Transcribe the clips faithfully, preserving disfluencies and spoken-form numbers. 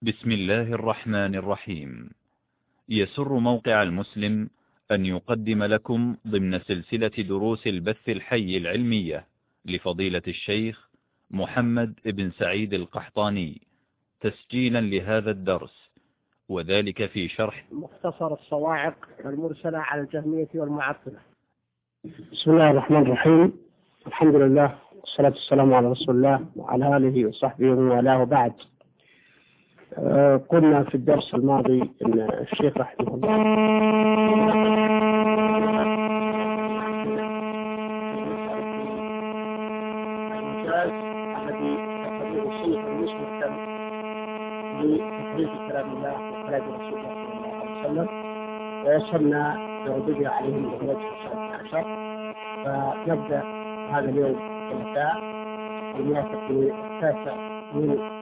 بسم الله الرحمن الرحيم. يسر موقع المسلم أن يقدم لكم ضمن سلسلة دروس البث الحي العلمية لفضيلة الشيخ محمد بن سعيد القحطاني تسجيلا لهذا الدرس، وذلك في شرح مختصر الصواعق المرسلة على الجهمية والمعطلة. بسم الله الرحمن الرحيم. الحمد لله والصلاة والسلام على رسول الله وعلى آله وصحبه ومن والاه، وبعد. آه قلنا في الدرس الماضي أن الشيخ رحمه الله المجاز الذي يقتضي الصنف المستحكم لتفريق كلام الله وكلام رسول الله صلى الله عليه وسلم، ووصلنا لردودها عليهم بغلط السادس عشر. فنبدأ هذا اليوم الثلاثاء الموافق التاسع من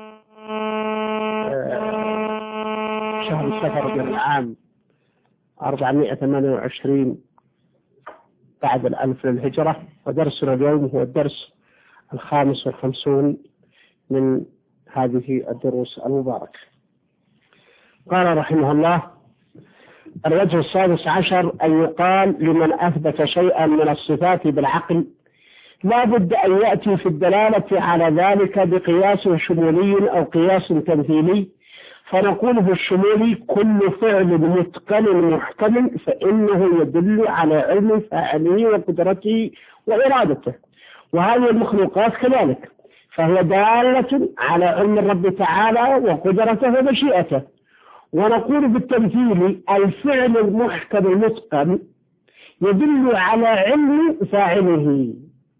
شهر صفر من العام أربعمائة وثمانية وعشرين بعد الألف للهجرة، ودرسنا اليوم هو الدرس الخامس والخمسون من هذه الدروس المباركة. قال رحمه الله: الوجه السادس عشر أن يقال لمن أثبت شيئا من الصفات بالعقل لا بد أن يأتي في الدلالة على ذلك بقياس شمولي أو قياس تمثيلي، فنقول في الشمولي كل فعل متقن محكم فإنه يدل على علم فاعله وقدرته وإرادته، وهذه المخلوقات كذلك فهي دالة على علم الرب تعالى وقدرته ومشيئته. ونقول بالتمثيل الفعل المحكم المتقن يدل على علم فاعله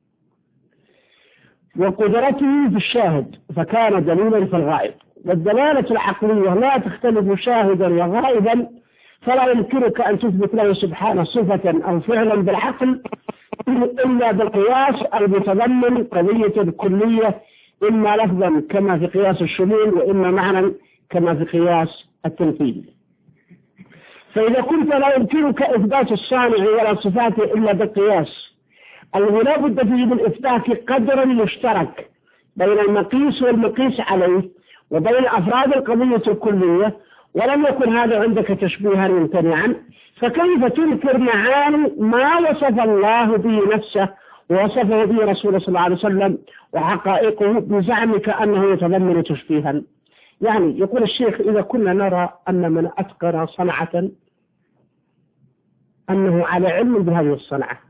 وقدرته في الشاهد فكان دليلا في الغائب. والدلالة العقلية لا تختلف شاهدا وغائبا، فلا يمكنك أن تثبت له سبحانه صفة أو فعلا بالعقل إلا بالقياس المتضمن قضية كلية، إما لفظا كما في قياس الشمول وإما معنى كما في قياس التمثيل. فإذا كنت لا يمكنك إثبات الصانع ولا صفاته إلا بالقياس الذي لا بد فيه من إثبات قدر مشترك بين المقيس والمقيس عليه وبين أفراد القضية الكلية، ولم يكن هذا عندك تشبيها ممتنعا، فكيف تنكر معاني ما وصف الله به نفسه ووصفه به رسوله صلى الله عليه وسلم وحقائقه بزعمك أنه يتضمن تشبيها؟ يعني يقول الشيخ: إذا كنا نرى أن من أتقن صنعة أنه على علم بهذه الصنعة،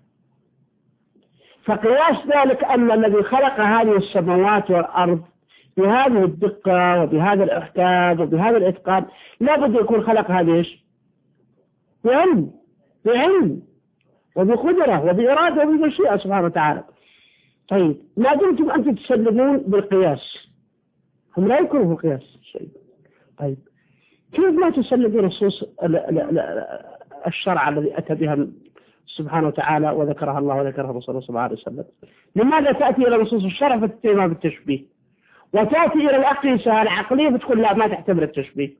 فقياس ذلك أن الذي خلق هذه السماوات والأرض بهذه الدقة وبهذا الإحكام وبهذا الإتقان لا بد يكون خلق هذه إيش؟ بعلم بعلم وبقدرة وبإرادة وبمشيئة سبحانه وتعالى. طيب ما دمتم أنتم تسلمون بالقياس، هم لا يكونوا في القياس شيء. طيب كيف ما تسلمون نصوص الشرع الذي أتى بها سبحانه وتعالى وذكرها الله وذكرها رسوله صلى الله عليه وسلم؟ لماذا تأتي إلى نصوص الشرع فتتهمها بالتشبيه، وتأتي إلى الأقيسة العقلية بتقول لا ما تعتبر التشبيه؟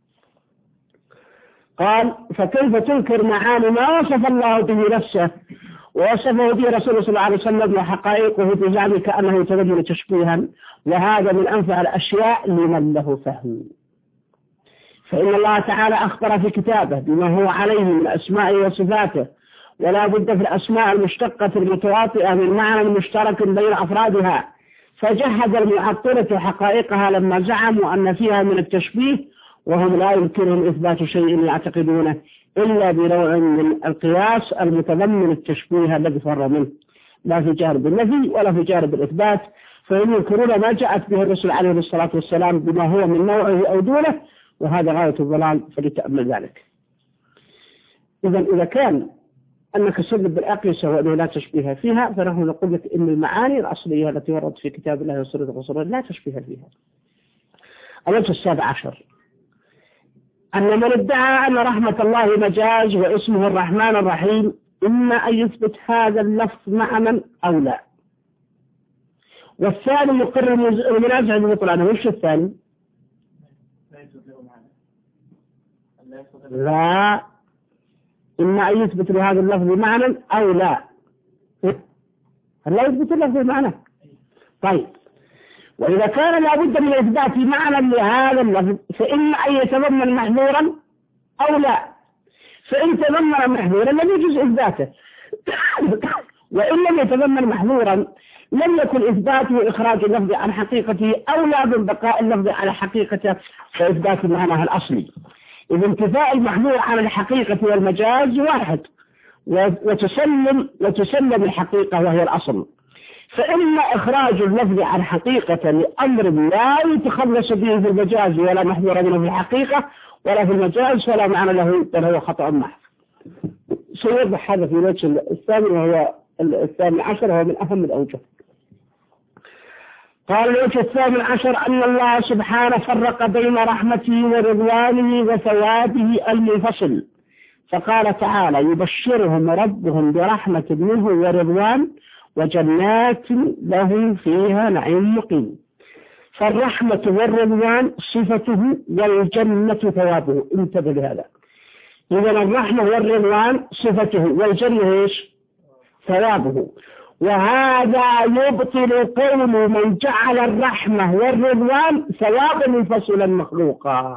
قال: فكيف تنكر معاني ما وصف الله به نفسه ووصفه به رسوله صلى الله عليه وسلم وحقائقه بزعمك أنه يتضمن تشبيها، وهذا من أنفع الأشياء لمن له فهم. فإن الله تعالى أخبر في كتابه بما هو عليه من أسمائه وصفاته، ولا بد في الأسماء المشتقة المتواطئة من معنى مشترك بين أفرادها، فجهد المعطلة حقائقها لما زعموا أن فيها من التشبيه، وهم لا يمكنهم إثبات شيء يعتقدونه إلا بنوع من القياس المتضمن التشبيه الذي فر منه، لا في جانب النفي ولا في جانب الإثبات، فهم ينكرون ما جاءت به الرسل عليه الصلاة والسلام بما هو من نوعه أو دونه، وهذا غاية الضلال، فلتأمل ذلك. إذا إذا كان أنك سلم بالأقيسة وأنه لا تشبيه فيها، فنحن نقول لك إن المعاني الأصلية التي وردت في كتاب الله وسنة الرسول لا تشبيه فيها. الوجه السابع عشر أن من ادعى أن رحمة الله مجاز واسمه الرحمن الرحيم إما أن يثبت هذا اللفظ معنى أو لا، والثاني يقر المنازع ببطلانه. وش الثاني؟ لا، إما أن يثبت لهذا اللفظ معنى أو لا. هل لا يثبت اللفظ معنى؟ طيب وإذا كان لابد من إثبات معنى لهذا اللفظ فإما أن يتضمن محذورا أو لا، فإن تضمن محذورا لم يجوز إثباته، وإن لم يتضمن محذورا لم يكن إثباته إخراج اللفظ عن حقيقته أولى من بقاء اللفظ على حقيقته وإثبات معناه الأصلي. إذا انتفاء المحذور عن الحقيقة والمجاز واحد، وتسلم وتسلم الحقيقة وهي الأصل. فإما إخراج اللفظ عن حقيقة لأمر لا يتخلص به في المجاز ولا محذور منه في الحقيقة ولا في المجاز فلا معنى له بل هو خطأ محض. سيوضح هذا في الوجه الثاني وهو الثاني عشر، وهو من أهم الأوجه. قال الوجه الثامن عشر أن الله سبحانه فرق بين رحمته ورضوانه وثوابه المنفصل، فقال تعالى يبشرهم ربهم برحمة منه ورضوان وجنات لهم فيها نعيم مقيم. فالرحمة والرضوان صفته والجنة ثوابه، انتبه لهذا. إذا الرحمة والرضوان صفته والجنة إيش؟ ثوابه. وهذا يبطل قول من جعل الرحمة والرضوان ثوابا منفصلا مخلوقا.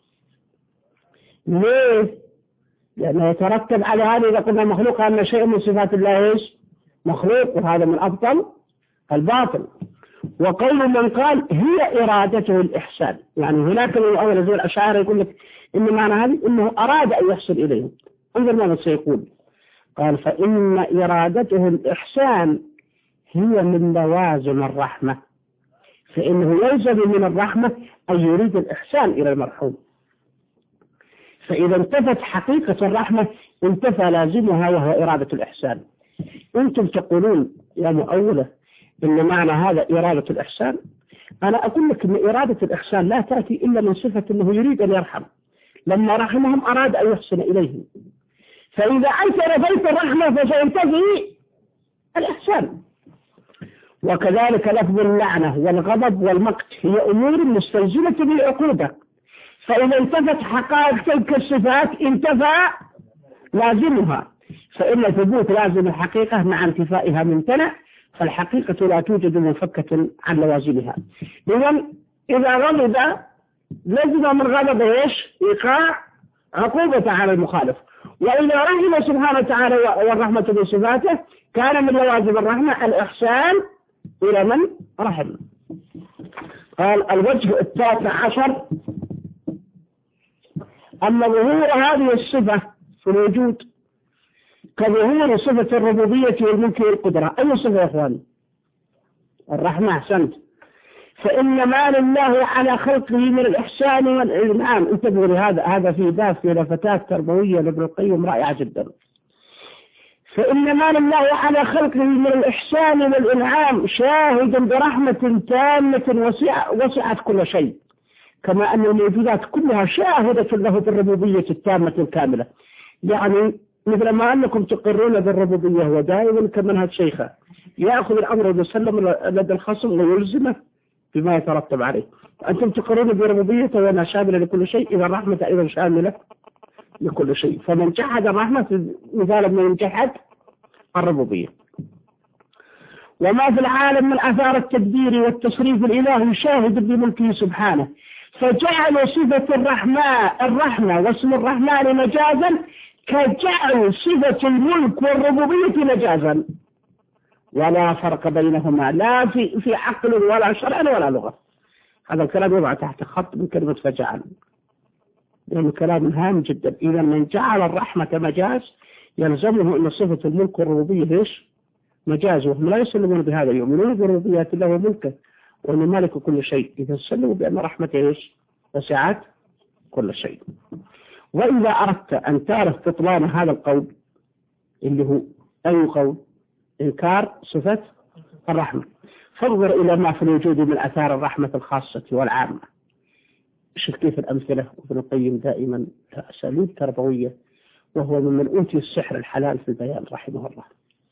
ليه؟ لأنه يترتب على هذا إذا قلنا مخلوقا أن شيء من صفات الله إيش؟ مخلوق، وهذا من أبطل الباطل. وقول من قال هي إرادته الإحسان، يعني هناك من أول زي الأشاعرة يقول لك إن معنى هذه إنه أراد أن يحسن إليهم. انظر ماذا سيقول، قال فإن إرادته الإحسان هي من لوازم الرحمة، فإنه يلزم من الرحمة أن يريد الإحسان إلى المرحوم. فإذا انتفت حقيقة الرحمة انتفى لازمها وهو إرادة الإحسان. أنتم تقولون يا مؤولة إن معنى هذا إرادة الإحسان، أنا أقول لك إن إرادة الإحسان لا تأتي إلا من صفة أنه يريد أن يرحم، لما رحمهم أراد أن يحسن إليهم. فإذا أنت رفيت الرحمة فسينتفي الإحسان. وكذلك لفظ اللعنة والغضب والمقت هي أمور مستلزمة بالعقوبة، فإذا انتفت حقائق تلك الصفات انتفى لازمها، فإن ثبوت لازم الحقيقة مع انتفائها ممتنع، فالحقيقة لا توجد منفكة عن لوازمها. إذا إذا غضب لازم من غضب إيش؟ إيقاع عقوبة على المخالف. وإذا رحم سبحانه وتعالى والرحمة بصفاته كان من لوازم الرحمة الإحسان إلى من رحم. قال الوجه التاسع عشر أن ظهور هذه الصفة في الوجود كظهور صفة الربوبية والملك والقدرة. أي صفة يا أخواني؟ الرحمة. أحسنت. فإن ما لله على خلقه من الإحسان والإنعام. انتبهوا لهذا، هذا في باب في لفتات تربوية لابن القيم رائعة جدا. فإن ما لله على خلقه من الإحسان والإنعام شاهد برحمة تامة وسعت كل شيء، كما أن الموجودات كلها شاهدة له بالربوبية التامة الكاملة. يعني مثل ما أنكم تقرون بالربوبية هو دائما كمنهج شيخه يأخذ الأمر ويسلم لدى الخصم ويلزمه بما يترتب عليه. أنتم تقرون بربوبيته وأنا شاملة لكل شيء، إذا الرحمة أيضا شاملة لكل شيء. فمن جحد الرحمة مثال من جحد الربوبية. وما في العالم من آثار التدبير والتصريف الإلهي شاهد بملكه سبحانه، فجعل صفة الرحمة الرحمة واسم الرحمن مجازا كجعل صفة الملك والربوبية مجازا، ولا فرق بينهما لا في في عقل ولا شرع ولا لغة. هذا الكلام يضع تحت خط من كلمة فجعل، لأنه كلام هام جدا. إذا من جعل الرحمة مجاز يلزمه أن صفة الملك والربوبية ليش مجاز، وهم لا يسلمون بهذا، يؤمنون بربوبية الله وملكه وأنه مالك كل شيء، إذا سلموا بأن رحمته إيش وسعت كل شيء. وإذا أردت أن تعرف بطلان هذا القول اللي هو أي قول؟ إنكار صفة الرحمة، فانظر إلى ما في الوجود من أثار الرحمة الخاصة والعامة. شوف كيف الأمثلة. وابن القيم دائما أساليب تربوية، وهو ممن أوتي السحر الحلال في البيان رحمه الله.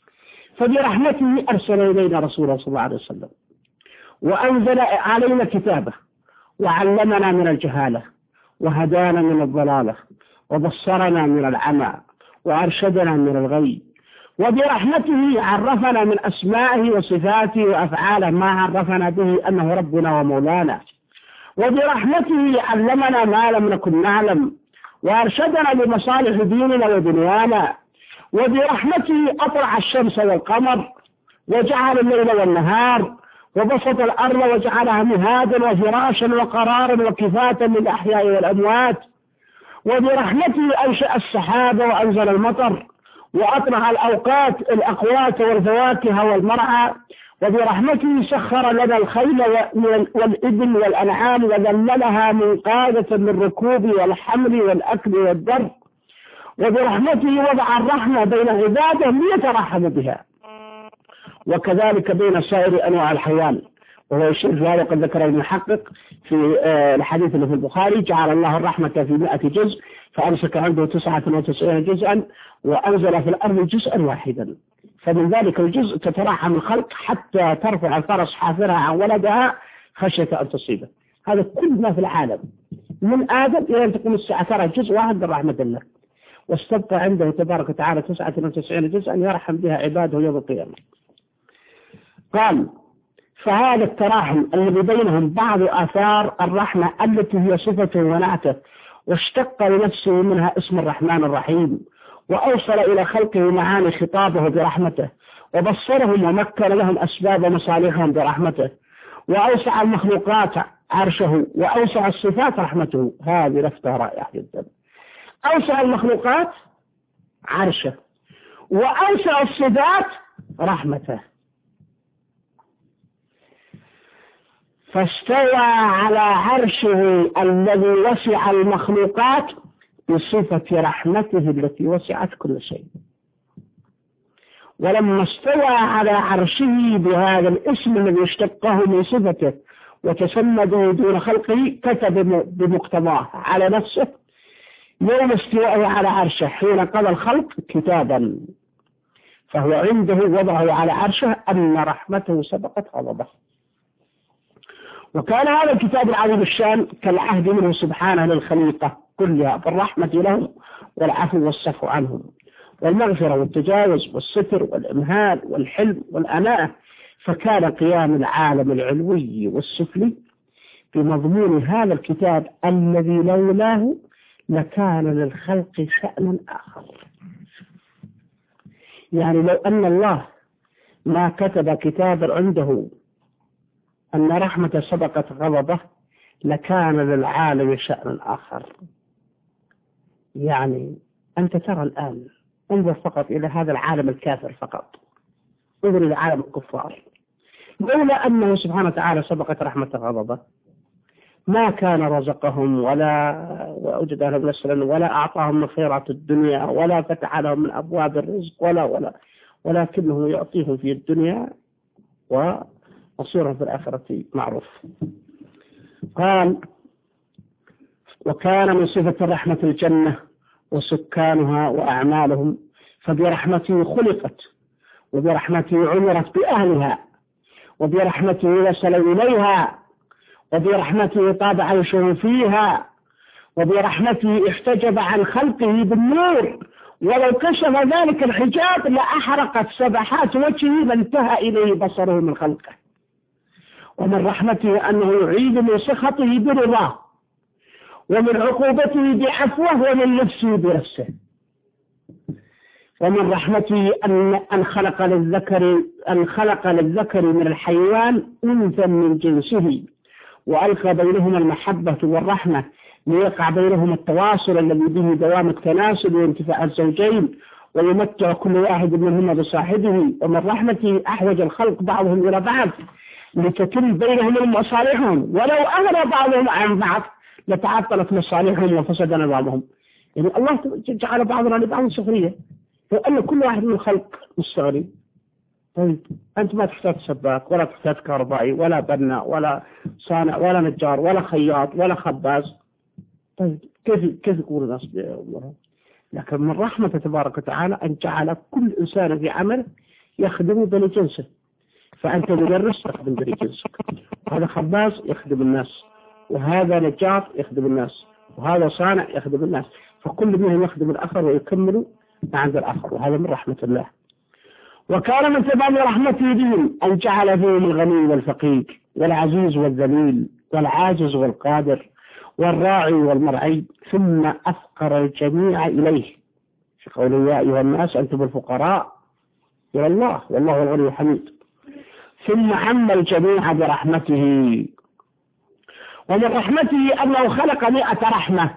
فبرحمته أرسل إلينا رسوله صلى الله عليه وسلم، وأنزل علينا كتابه، وعلمنا من الجهالة، وهدانا من الضلالة، وبصرنا من العمى، وأرشدنا من الغي، وبرحمته عرفنا من أسمائه وصفاته وأفعاله ما عرفنا به أنه ربنا ومولانا، وبرحمته علمنا ما لم نكن نعلم وأرشدنا لمصالح ديننا ودنيانا، وبرحمته أطلع الشمس والقمر وجعل الليل والنهار، وبسط الأرض وجعلها مهادا وفراشا وقرارا وكفاة للأحياء والأموات، وبرحمته أنشأ السحاب وأنزل المطر وأطلع الأوقات الأقوات والفواكه والمرعى، وبرحمته سخر لنا الخيل والإبل والأنعام وذللها منقادة للركوب والحمل والأكل والدر، وبرحمته وضع الرحمة بين عباده ليترحموا بها، وكذلك بين سائر أنواع الحيوان. وهو الشيء في هذا قد ذكر المحقق في الحديث اللي في البخاري: جعل الله الرحمة في مئة جزء فأمسك عنده تسعة وتسعين جزءا وأنزل في الأرض جزءا واحدا، فمن ذلك الجزء تترحم الخلق حتى ترفع الفرس حافرها عن ولدها خشية أن تصيبه. هذا كل ما في العالم من آدم إلى أن تقوم الساعة ترى جزء واحد من رحمة الله، واستبقى عنده تبارك وتعالى تسعة وتسعين جزءا يرحم بها عباده يوم القيامة. قال: فهذا التراحم الذي بينهم بعض آثار الرحمة التي هي صفته ونعته، واشتق لنفسه منها اسم الرحمن الرحيم، وأوصل إلى خلقه معاني خطابه برحمته، وبصرهم ومكن لهم أسباب مصالحهم برحمته، وأوسع المخلوقات عرشه، وأوسع الصفات رحمته. هذه لفتة رائعة جدا. أوسع المخلوقات عرشه، وأوسع الصفات رحمته. فاستوى على عرشه الذي وسع المخلوقات بصفة رحمته التي وسعت كل شيء. ولما استوى على عرشه بهذا الاسم الذي اشتقه من صفته وتسمده دون خلقه، كتب بمقتضاه على نفسه يوم استوائه على عرشه حين قضى الخلق كتابا، فهو عنده وضعه على عرشه أن رحمته سبقت غضبه. وكان هذا الكتاب العظيم الشان كالعهد منه سبحانه للخليقة كلها بالرحمة لهم والعفو والصفو عنهم والمغفرة والتجاوز والستر والإمهال والحلم والأناة، فكان قيام العالم العلوي والسفلي بمضمون هذا الكتاب الذي لولاه لكان للخلق شأن آخر. يعني لو أن الله ما كتب كتابا عنده أن رحمة سبقت غضبه لكان للعالم شأن آخر. يعني أنت ترى الآن، انظر فقط إلى هذا العالم الكافر فقط، انظر إلى عالم الكفار، لولا أنه سبحانه وتعالى سبقت رحمة غضبه ما كان رزقهم ولا وأوجد لهم نسلا ولا أعطاهم من خيرات الدنيا ولا فتح لهم من أبواب الرزق ولا ولا ولكنه يعطيهم في الدنيا ومصيرهم في الآخرة معروف. قال: وكان من صفة الرحمة الجنة وسكانها وأعمالهم، فبرحمته خلقت، وبرحمته عمرت بأهلها، وبرحمته وصل إليها، وبرحمته طاب عيشهم فيها، وبرحمته احتجب عن خلقه بالنور، ولو كشف ذلك الحجاب لأحرقت سبحات وجهه لانتهى إليه بصره من خلقه. ومن رحمته أنه يعيد من سخطه برضاه، ومن عقوبته بعفوه، ومن نفسه بنفسه. ومن رحمته أن أن خلق للذكر أن خلق للذكر من الحيوان أنثى من جنسه، وألقى بينهما المحبة والرحمة ليقع بينهما التواصل الذي به دوام التناسل وانتفاع الزوجين، ويمتع كل واحد منهما بصاحبه. ومن رحمته أحوج الخلق بعضهم إلى بعض لتتم بينهم مصالحهم، ولو أغنى بعضهم عن بعض لتعطلت مصالحهم وفسد نظامهم. يعني الله جعل بعضنا لبعض سخرية، فأن كل واحد من الخلق مستغري. طيب أنت ما تحتاج سباك ولا تحتاج كهربائي ولا بناء ولا صانع ولا نجار ولا خياط ولا خباز. طيب كيف كيف يكون الناس بأمرهم؟ لكن من رحمة تبارك وتعالى أن جعل كل إنسان في عمله يخدم بني جنسه، فأنت مدرس تخدم بني جنسك، وهذا خباز يخدم الناس، وهذا نجار يخدم الناس، وهذا صانع يخدم الناس، فكل منهم يخدم الآخر ويكمل عند الآخر، وهذا من رحمة الله. وكان من تمام رحمته بهم أن جعل فيهم الغني والفقير والعزيز والذليل والعاجز والقادر والراعي والمرعي، ثم أفقر الجميع إليه في قوله يا أيها الناس أنتم الفقراء إلى الله والله الغني الحميد. ثم عم الجميع برحمته، ومن رحمته أنه خلق مئة رحمة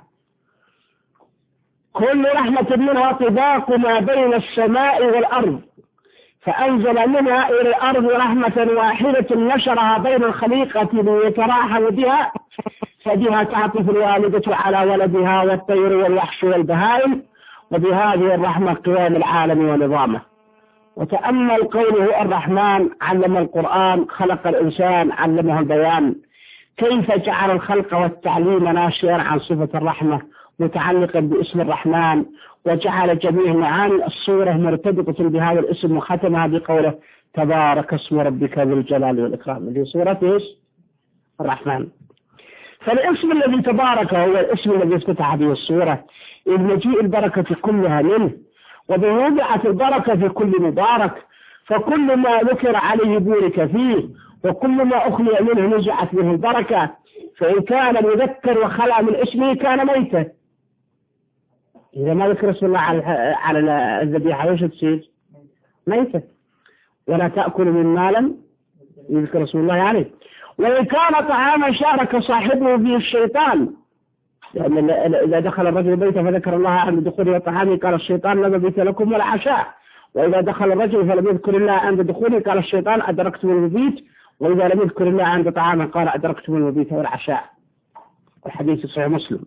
كل رحمة منها طباق ما بين السماء والأرض، فأنزل منها إلى الأرض رحمة واحدة نشرها بين الخليقة ليتراحم بها، فبها تعطف الوالدة على ولدها والطير والوحش والبهائم، وبهذه الرحمة قيام العالم ونظامه. وتأمل قوله الرحمن علم القرآن، خلق الإنسان علمه البيان، كيف جعل الخلق والتعليم ناشئا عن صفة الرحمة متعلقا باسم الرحمن، وجعل جميع معاني الصورة مرتبطة بهذا الاسم، وختمها بقوله تبارك اسم ربك ذو الجلال والإكرام في سورة الرحمن. فالاسم الذي تبارك هو الاسم الذي افتتح به السورة، إذ مجيء البركة كلها منه، وبوضعت البركة في كل مبارك، فكل ما ذكر عليه بورك فيه، وكل ما أخلي منه نزعت منه البركة، فإن كان مذكر وخلع من اسمه كان ميتا. إذا ما ذكر اسم الله على الذبيحة وش تصير؟ ميتا. ولا تأكل مما لم يذكر اسم الله عليه. وإن كان طعاما شارك صاحبه فيه الشيطان، لأن إذا دخل الرجل بيته فذكر الله عند دخوله وطعامه قال الشيطان لا مبيت لكم ولا عشاء، وإذا دخل الرجل فلم يذكر الله عند دخوله قال الشيطان أدركتم المبيت، وإذا لم يذكر الله عند طعامه قال أدركتم المبيت والعشاء. الحديث صحيح مسلم.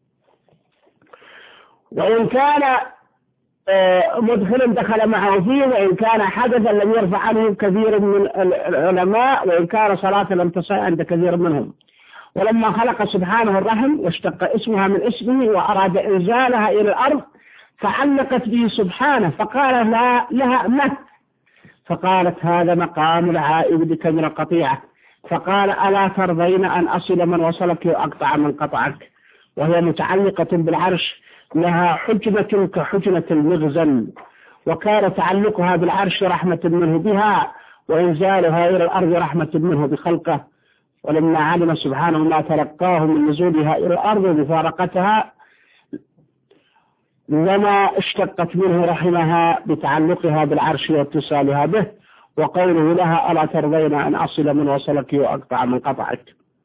وإن كان مدخل دخل معه فيه، وإن كان حدثا لم يرفع عنه كثير من العلماء، وإن كان صلاة لم تصح عند كثير منهم. ولما خلق سبحانه الرحم واشتق اسمها من اسمه وأراد إنزالها إلى الأرض فعلقت به سبحانه، فقال لها, لها مه، فقالت هذا مقام العائد بك من القطيعة، فقال ألا ترضين أن أصل من وصلك وأقطع من قطعك. وهي متعلقة بالعرش، لها حجنة كحجنة المغزل، وكان تعلقها بالعرش رحمة منه بها، وإنزالها إلى الأرض رحمة منه بخلقه. ولما علم سبحانه ما تلقاه من نزولها إلى الأرض بفارقتها وما اشتقت منه رحمها بتعلقها بالعرش واتصالها به، وقوله لها ألا ترضين أن أصل من وصلك وأقطع من قطعك.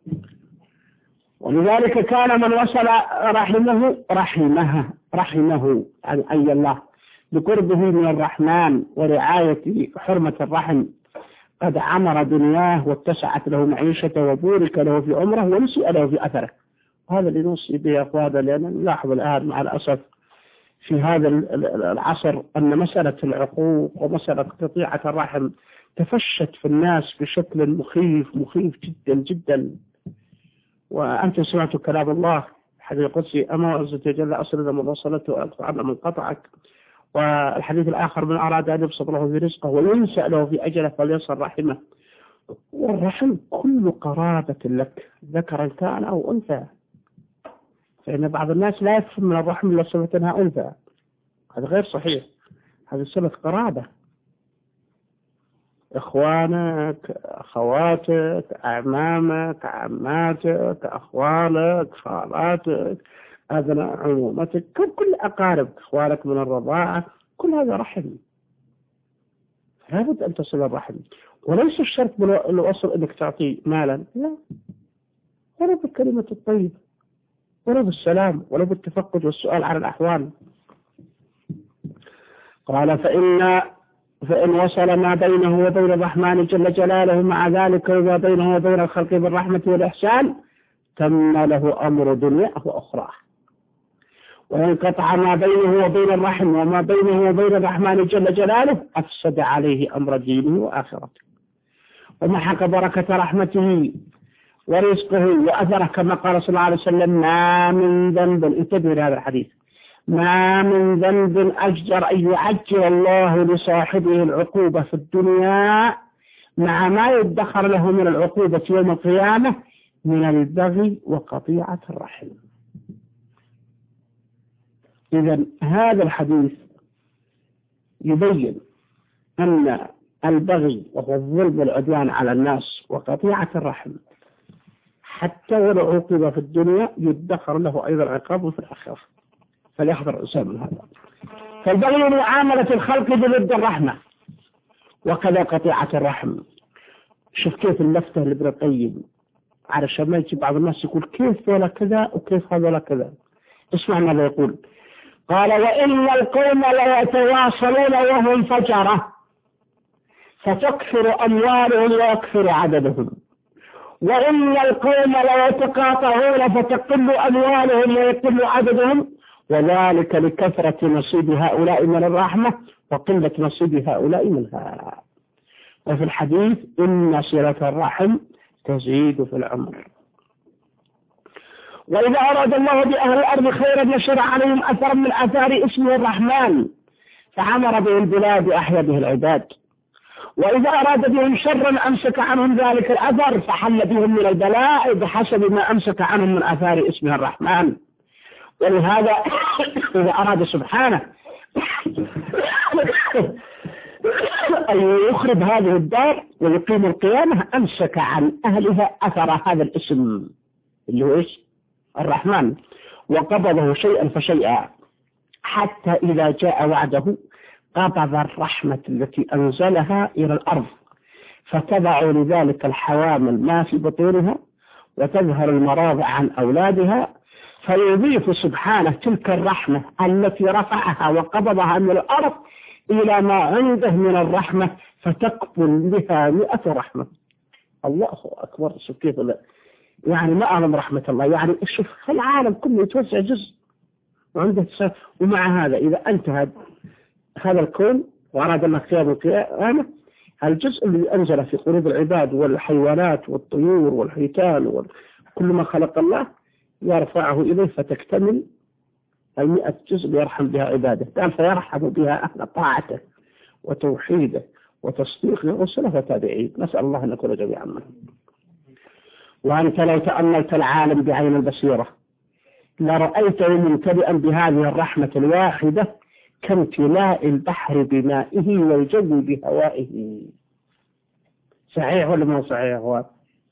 ولذلك كان من وصل رحمه رحمها رحمه أي الله بقربه من الرحمن ورعاية حرمة الرحم قد عمر دنياه واتسعت له معيشته وبورك له في عمره ونسئ له في أثره. وهذا اللي نوصي به يا أخوانا، لأن نلاحظ الآن مع الأسف في هذا العصر أن مسألة العقوق ومسألة قطيعة الرحم تفشت في الناس بشكل مخيف مخيف جدا جدا. وأنت سمعت كلام الله حديث القدسي أما عز وجل أصل من وصلته وأقطع من قطعك. والحديث الآخر من أراد أن يبسط له في رزقه وينسأ له في أجله فليصل رحمه. والرحم كل قرابة لك ذكرا كان أو أنثى، فإن بعض الناس لا يفهم من الرحم إلا صفة أنها أنثى، هذا غير صحيح، هذا صفة قرابة، إخوانك أخواتك أعمامك عماتك أخوالك خالاتك أبناء عمومتك كل أقاربك إخوانك من الرضاعة، كل هذا رحم، لابد أن تصل الرحم. وليس الشرط بالوصل أنك تعطيه مالا، لا، ولا بالكلمة الطيبة ولا بالسلام ولا بالتفقد والسؤال عن الأحوال. قال فإن فإن وصل ما بينه وبين الرحمن جل جلاله مع ذلك وما بينه وبين الخلق بالرحمة والإحسان تم له أمر دنياه وأخراه. وإن قطع ما بينه وبين الرحم وما بينه وبين الرحمن جل جلاله أفسد عليه أمر دينه وآخرته، ومحق بركة رحمته ورزقه وأثره، كما قال صلى الله عليه وسلم ما من ذنب، انتبهوا لهذا الحديث، ما من ذنب أجدر أن يعجل الله لصاحبه العقوبة في الدنيا مع ما يدخر له من العقوبة يوم القيامة من البغي وقطيعة الرحم. إذن هذا الحديث يبين أن البغي وهو الظلم والعدوان على الناس وقطيعة الرحم حتى ولو عوقب في الدنيا يدخر له أيضا عقاب في الآخرة، فليحذر الإنسان من هذا. فالبغي معاملة الخلق بضد الرحمة، وكذا قطيعة الرحم. شوف كيف اللفتة لابن القيم علشان ما يجي بعض الناس يقول كيف ولا كذا وكيف هذا ولا كذا. اسمع ماذا يقول. قال: وإن القوم لا يتواصلون وهم فجرة فتكثر أموالهم ويكثر عددهم، وإن القوم لا يتقاطعون فتقل أموالهم ويقل عددهم، وذلك لكثرة نصيب هؤلاء من الرحمة وقلة نصيب هؤلاء منها. وفي الحديث: إن صلة الرحم تزيد في العمر. وإذا أراد الله بأهل الأرض خيرا نشر عليهم أثرا من آثار اسمه الرحمن فعمر به البلاد وأحيا به العباد، وإذا أراد بهم شرا أمسك عنهم ذلك الأثر فحل بهم من البلاء بحسب ما أمسك عنهم من آثار اسمه الرحمن. ولهذا إذا أراد سبحانه أن يخرب هذه الدار ويقيم القيامة أمسك عن أهلها أثر هذا الاسم اللي هو إيش؟ الرحمن، وقبضه شيئا فشيئا حتى إذا جاء وعده قبض الرحمة التي أنزلها إلى الأرض فتضع لذلك الحوامل ما في بطونها وتظهر المراضع عن أولادها، فيضيف سبحانه تلك الرحمة التي رفعها وقبضها من الأرض إلى ما عنده من الرحمة فتقبل بها مئة رحمة. الله أكبر. شوف كيف يعني ما أعلم رحمة الله. يعني شوف العالم كله يتوسع جزء وعنده تسا... ومع هذا إذا انتهى هذا الكون وأراد الله خير القيامة، الجزء اللي أنزل في قلوب العباد والحيوانات والطيور والحيتان وكل ما خلق الله يرفعه إليه فتكتمل المئة جزء يرحم بها عباده. قال: فيرحم بها أهل طاعته وتوحيده وتصديقه ورسله وتابعيه. نسأل الله أن نكون جميعا منهم. وأنت لو تأملت العالم بعين البصيرة لرأيته ممتلئا بهذه الرحمة الواحدة كامتلاء البحر بمائه والجو بهوائه. صحيح ولا ما صحيح يا أخوان؟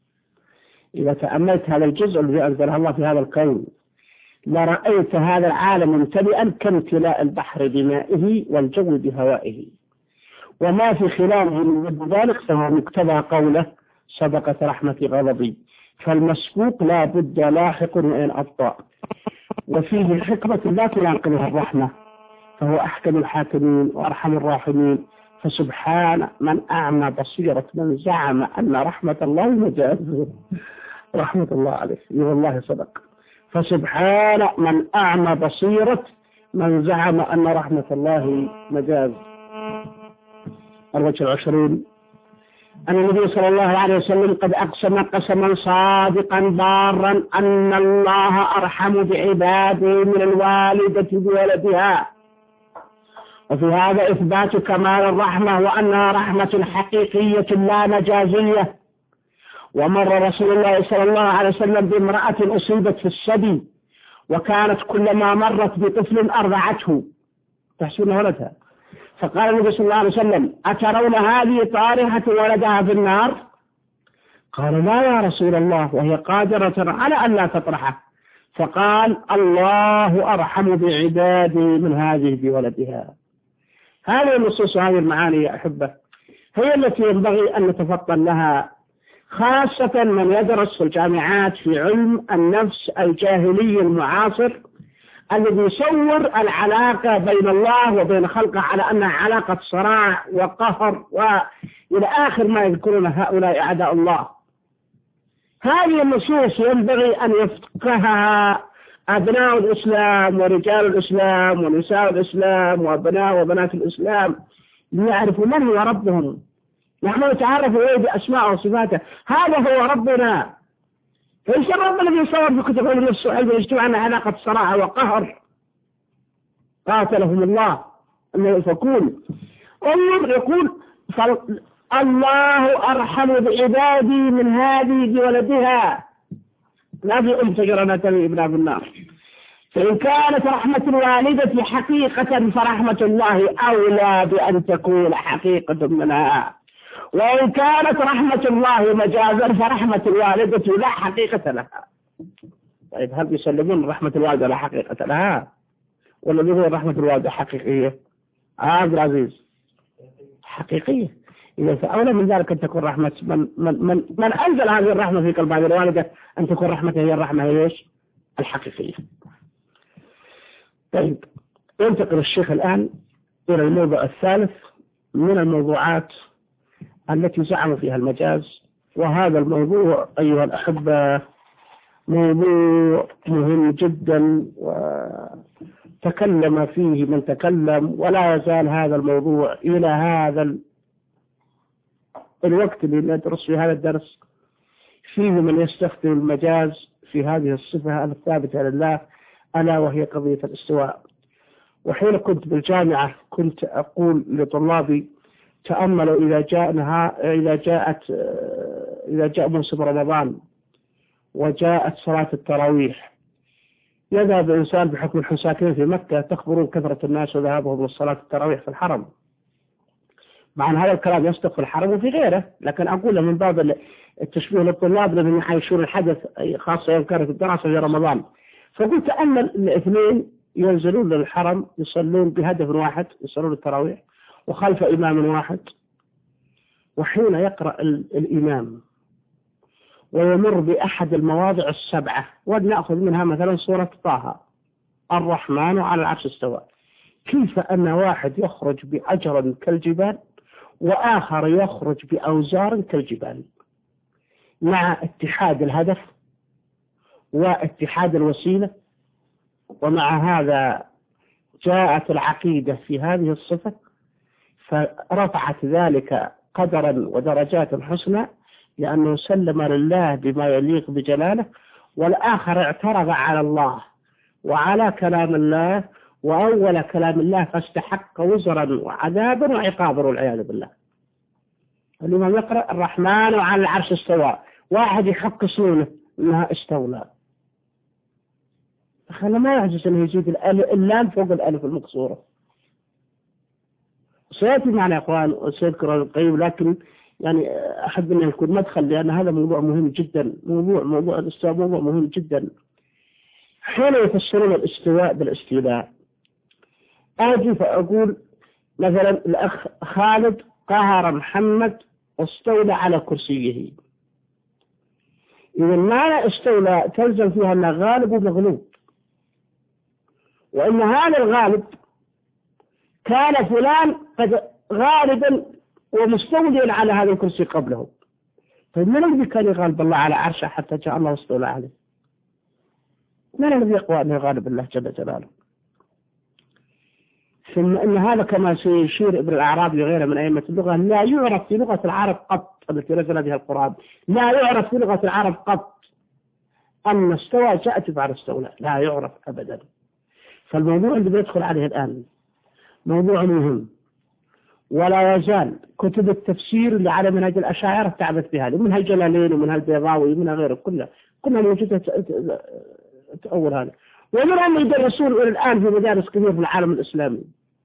إذا تأملت هذا الجزء الذي أنزله الله في هذا الكون لرأيت هذا العالم ممتلئا كامتلاء البحر بمائه والجو بهوائه، وما في خلاله من ذلك فهو مقتضى قوله: سبقت رحمتي غضبي، فالمسبوق لا بد لاحق وإن أبطأ، وفيه حكمة لا تناقضها الرحمة، فهو أحكم الحاكمين وأرحم الراحمين. فسبحان من أعمى بصيرة من زعم أن رحمة الله مجاز. رحمة الله عليه والله صدق. فسبحان من أعمى بصيرة من زعم أن رحمة الله مجاز. الوجه العشرين أن النبي صلى الله عليه وسلم قد أقسم قسما صادقا بارا أن الله أرحم بعباده من الوالدة بولدها، وفي هذا إثبات كمال الرحمة وأنها رحمة حقيقية لا مجازية. ومر رسول الله صلى الله عليه وسلم بامرأة أصيبت في الصبي وكانت كلما مرت بطفل أرضعته تحسن ولدها، فقال النبي صلى الله عليه وسلم: أترون هذه طارحة ولدها في النار؟ قال: لا يا رسول الله، وهي قادرة على أن لا تطرحه. فقال: الله أرحم بعبادي من هذه بولدها. هذه النصوص وهذه المعاني يا أحبة هي التي ينبغي أن نتفطن لها، خاصة من يدرس في الجامعات في علم النفس الجاهلي المعاصر الذي يصور العلاقة بين الله وبين خلقه على أنها علاقة صراع وقهر وإلى آخر ما يذكرون هؤلاء أعداء الله. هذه النصوص ينبغي أن يفقهها أبناء الإسلام ورجال الإسلام ونساء الإسلام وأبناء وبنات الإسلام ليعرفوا من هو ربهم. نحن نتعرف إليه بأسماء وصفاته. هذا هو ربنا. فإيش الرب الذي يصور بكتب علم النفس وعلم الاجتماع أن علاقة صراع وقهر؟ قاتلهم الله أنه يفكون. انظر يقول: الله أرحم بعبادي من هذه بولدها. ما في أم تجرنا تبي ابنها بالنار. فإن كانت رحمة الوالدة حقيقة فرحمة الله أولى بأن تكون حقيقة منها، وإن كانت رحمة الله مجازا فرحمة الوالدة لا حقيقة لها. طيب هل يسلمون رحمة الوالدة لا حقيقة لها ولا يقولون رحمة الوالدة حقيقية؟ عبد العزيز حقيقية. إذا فأولى من ذلك أن تكون رحمة من, من, من, من أنزل هذه الرحمة في قلب هذه الوالدة أن تكون رحمته هي الرحمة هي إيش؟ الحقيقية. طيب ينتقل الشيخ الآن إلى الموضوع الثالث من الموضوعات التي زعم فيها المجاز، وهذا الموضوع أيها الأحبة موضوع مهم جدا وتكلم فيه من تكلم، ولا يزال هذا الموضوع إلى هذا الوقت اللي ندرس في هذا الدرس فيه من يستخدم المجاز في هذه الصفة الثابتة لله، ألا وهي قضية الاستواء. وحين كنت بالجامعة كنت أقول لطلابي تأملوا إذا جاء إذا جاءت إذا جاء موسم رمضان وجاءت صلاة التراويح، يذهب الإنسان بحكم الحساكين في مكة تخبرون كثرة الناس وذهابهم لصلاة التراويح في الحرم. مع أن هذا الكلام يصدق في الحرم وفي غيره، لكن أقول من باب التشبيه للطلاب لأنهم يعيشون الحدث خاصة يوم كانت الدراسة في رمضان. فقلت تأمل الاثنين ينزلون للحرم يصلون بهدف واحد، يصلون التراويح وخلف إمام واحد، وحين يقرأ الإمام ويمر بأحد المواضع السبعة، ونأخذ منها مثلا سورة طه الرحمن على العرش استوى، كيف أن واحد يخرج بأجر كالجبال وآخر يخرج بأوزار كالجبال، مع اتحاد الهدف واتحاد الوسيلة. ومع هذا جاءت العقيدة في هذه الصفة فرفعت ذلك قدرا ودرجات حسنى، لأنه سلم لله بما يليق بجلاله، والآخر اعترض على الله وعلى كلام الله وأول كلام الله فاستحق وزرا وعذابا وعقابا والعياذ بالله. الإمام يقرأ الرحمن على العرش استوى، واحد يحق صونه انها استولى، خلى ما يعجز انه يزيد اللام فوق الالف المكسوره. سياتي معنا يا اخوان وسيذكر القيم، لكن يعني احب ان يكون مدخل لان هذا موضوع مهم جدا. موضوع موضوع الاستواء موضوع مهم جدا. حين يفسرون الاستواء بالاستيلاء اجي فاقول مثلا الاخ خالد قهر محمد واستولى على كرسيه، إذا معنى استولى تلزم فيها أنه غالب ومغلوب، وأن هذا الغالب كان فلان قد غالبا ومستوليا على هذا الكرسي قبله. طيب من الذي كان يغالب الله على عرشه حتى جاء الله واستولى عليه؟ من الذي يقوى أنه يغالب الله جل جلاله؟ ثم أن هذا كما سيشير ابن الأعرابي لغيره من أئمة اللغة لا يعرف في لغة العرب قط التي نزل بها القرآن، لا يعرف في لغة العرب قط أن استوى جاءت بعد استولى، لا يعرف أبدا. فالموضوع اللي بندخل عليه الآن موضوع مهم، ولا يزال كتب التفسير اللي على منهج الأشاعرة تعبت بهذا، منها الجلالين ومنها البيضاوي ومنها غيره كلها كلها موجودة تأول هذا، ومنها من يدرسون إلى الآن في مدارس كبيرة في العالم الإسلامي،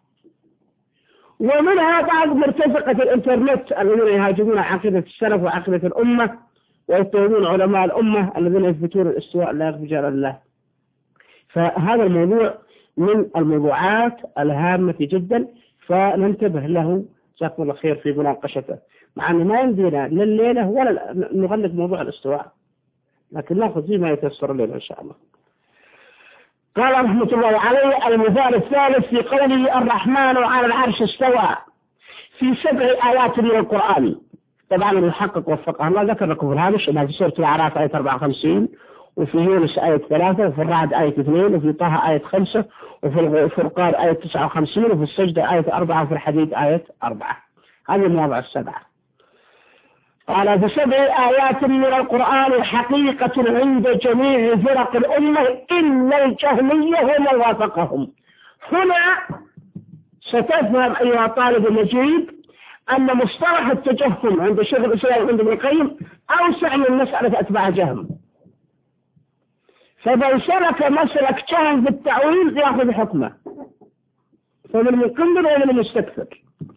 ومنها بعض مرتزقة الإنترنت الذين يهاجمون عقيدة السلف وعقيدة الأمة ويتهمون علماء الأمة الذين يثبتون الاستواء لا يخفي جلال الله. فهذا الموضوع من الموضوعات الهامة جدا، فننتبه له جزاكم الله خير في مناقشته، مع أنه ما يمدينا لليلة ولا نغلق موضوع الاستواء، لكن نأخذ فيه ما يتيسر لنا إن شاء الله. قال رحمة الله عليه المثال الثالث في قوله الرحمن على العرش استوى في سبع آيات من القرآن. طبعا المحقق وفقه الله ذكر لكم في الهامش أنها في سورة الأعراف آية أربعة وخمسين، وفي يونس آية ثلاثة، وفي الرعد آية اثنين، وفي طه آية خمسة، وفي الفرقان آية تسعة وخمسين، وفي السجدة آية أربعة، وفي الحديد آية أربعة. هذه المواضع السبعة. قال في سبع آيات من القرآن حقيقة عند جميع فرق الأمة إلا الجهمية ومن وافقهم. هنا ستفهم أيها طالب المجيد أن مصطلح التجهم عند شيخ الإسلام وعند ابن القيم أوسع من مسألة أتباع جهم. فمن سلك مسلك جهل في التأويل يأخذ حكمه، فمن مقل ومن المستكثر.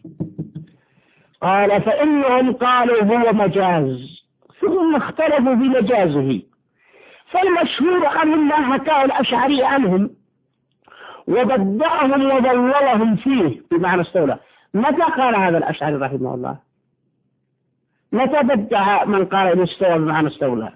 قال فإنهم قالوا هو مجاز، ثم اختلفوا في مجازه. فالمشهور عنهم ما حكاه الأشعري عنهم وبدعهم وضللهم فيه بمعنى استولى. متى قال هذا الأشعري رحمه الله؟ متى بدع من قال إن استوى بمعنى استولى؟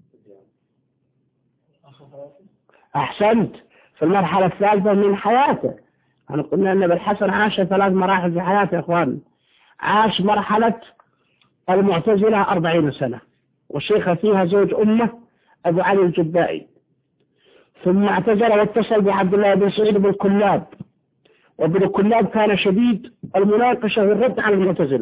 أحسنت، في المرحلة الثالثة من حياته. أنا قلنا أن بالحسن عاش ثلاث مراحل في حياته يا إخوان. عاش مرحلة المعتزلة أربعين سنة وشيخ فيها زوج أمه أبو علي الجبائي، ثم اعتزل واتصل بعبد الله بن سعيد بن كلاب، وابن كلاب كان شديد المناقشة والرد على المعتزلة،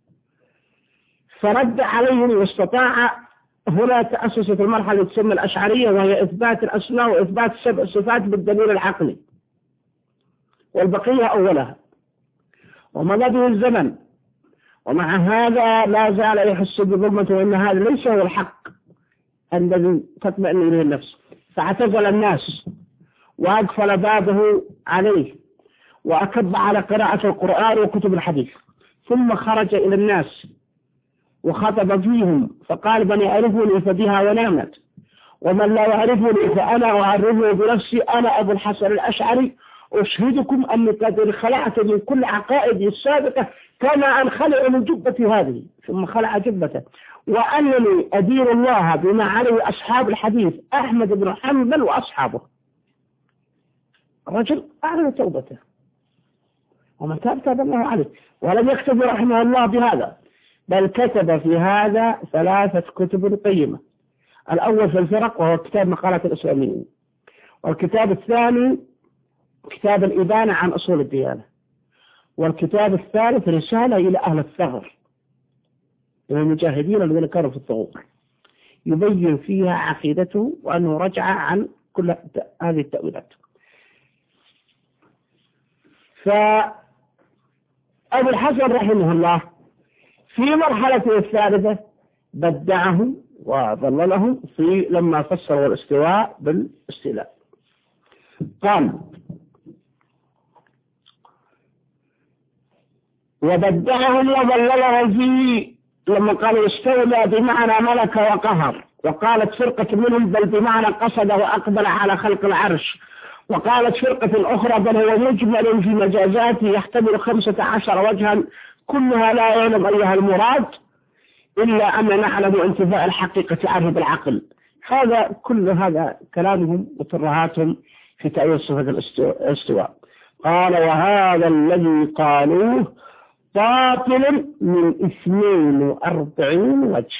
فرد عليهم واستطاع. هنا تأسست المرحلة تسمى الأشعرية، وهي إثبات الأسماء وإثبات سبع صفات بالدليل العقلي، والبقية أولها. ومضى به الزمن، ومع هذا لا زال يحس بظلمته، وأن هذا ليس هو الحق الذي تطمئن إليه النفس. فاعتزل الناس وأقفل بابه عليه وأكب على قراءة القرآن وكتب الحديث، ثم خرج إلى الناس وخطب فيهم فقال من يعرفني فبها ونامت، ومن لا يعرفني فأنا أعرفه بنفسي، أنا أبو الحسن الأشعري أشهدكم أني قد خلعت من كل عقائدي السابقة كما أنخلع من جبتي هذه، ثم خلع جبته، وأنني أدير الله بما عليه أصحاب الحديث أحمد بن حنبل وأصحابه. الرجل أعلن توبته ومن تاب تاب الله عليه، ولم يكتب رحمه الله بهذا، بل كتب في هذا ثلاثة كتب قيمة. الأول في الفرق وهو كتاب مقالات الإسلاميين، والكتاب الثاني كتاب الإبانة عن أصول الديانة، والكتاب الثالث رسالة إلى أهل الثغر، إلى المجاهدين الذين كانوا في الثغور، يبين فيها عقيدته وأنه رجع عن كل هذه التأويلات. فأبو الحسن رحمه الله في مرحلته الثالثة بدعه وضلله في لما فسروا الاستواء بالاستيلاء. قال وبدعهم وضللهم في لما قالوا استولى بمعنى ملك وقهر، وقالت فرقة منهم بل بمعنى قصد وأقبل على خلق العرش، وقالت فرقة أخرى بل هو مجمل في مجازاته يحتمل خمسة عشر وجها كلها لا يعلم أيها المراد إلا أن نعلم انتفاء الحقيقة عنه بالعقل. هذا كل هذا كلامهم وترهاتهم في تأويل صفة الاستواء. قال وهذا الذي قالوه باطل من اثنين وأربعين وجه.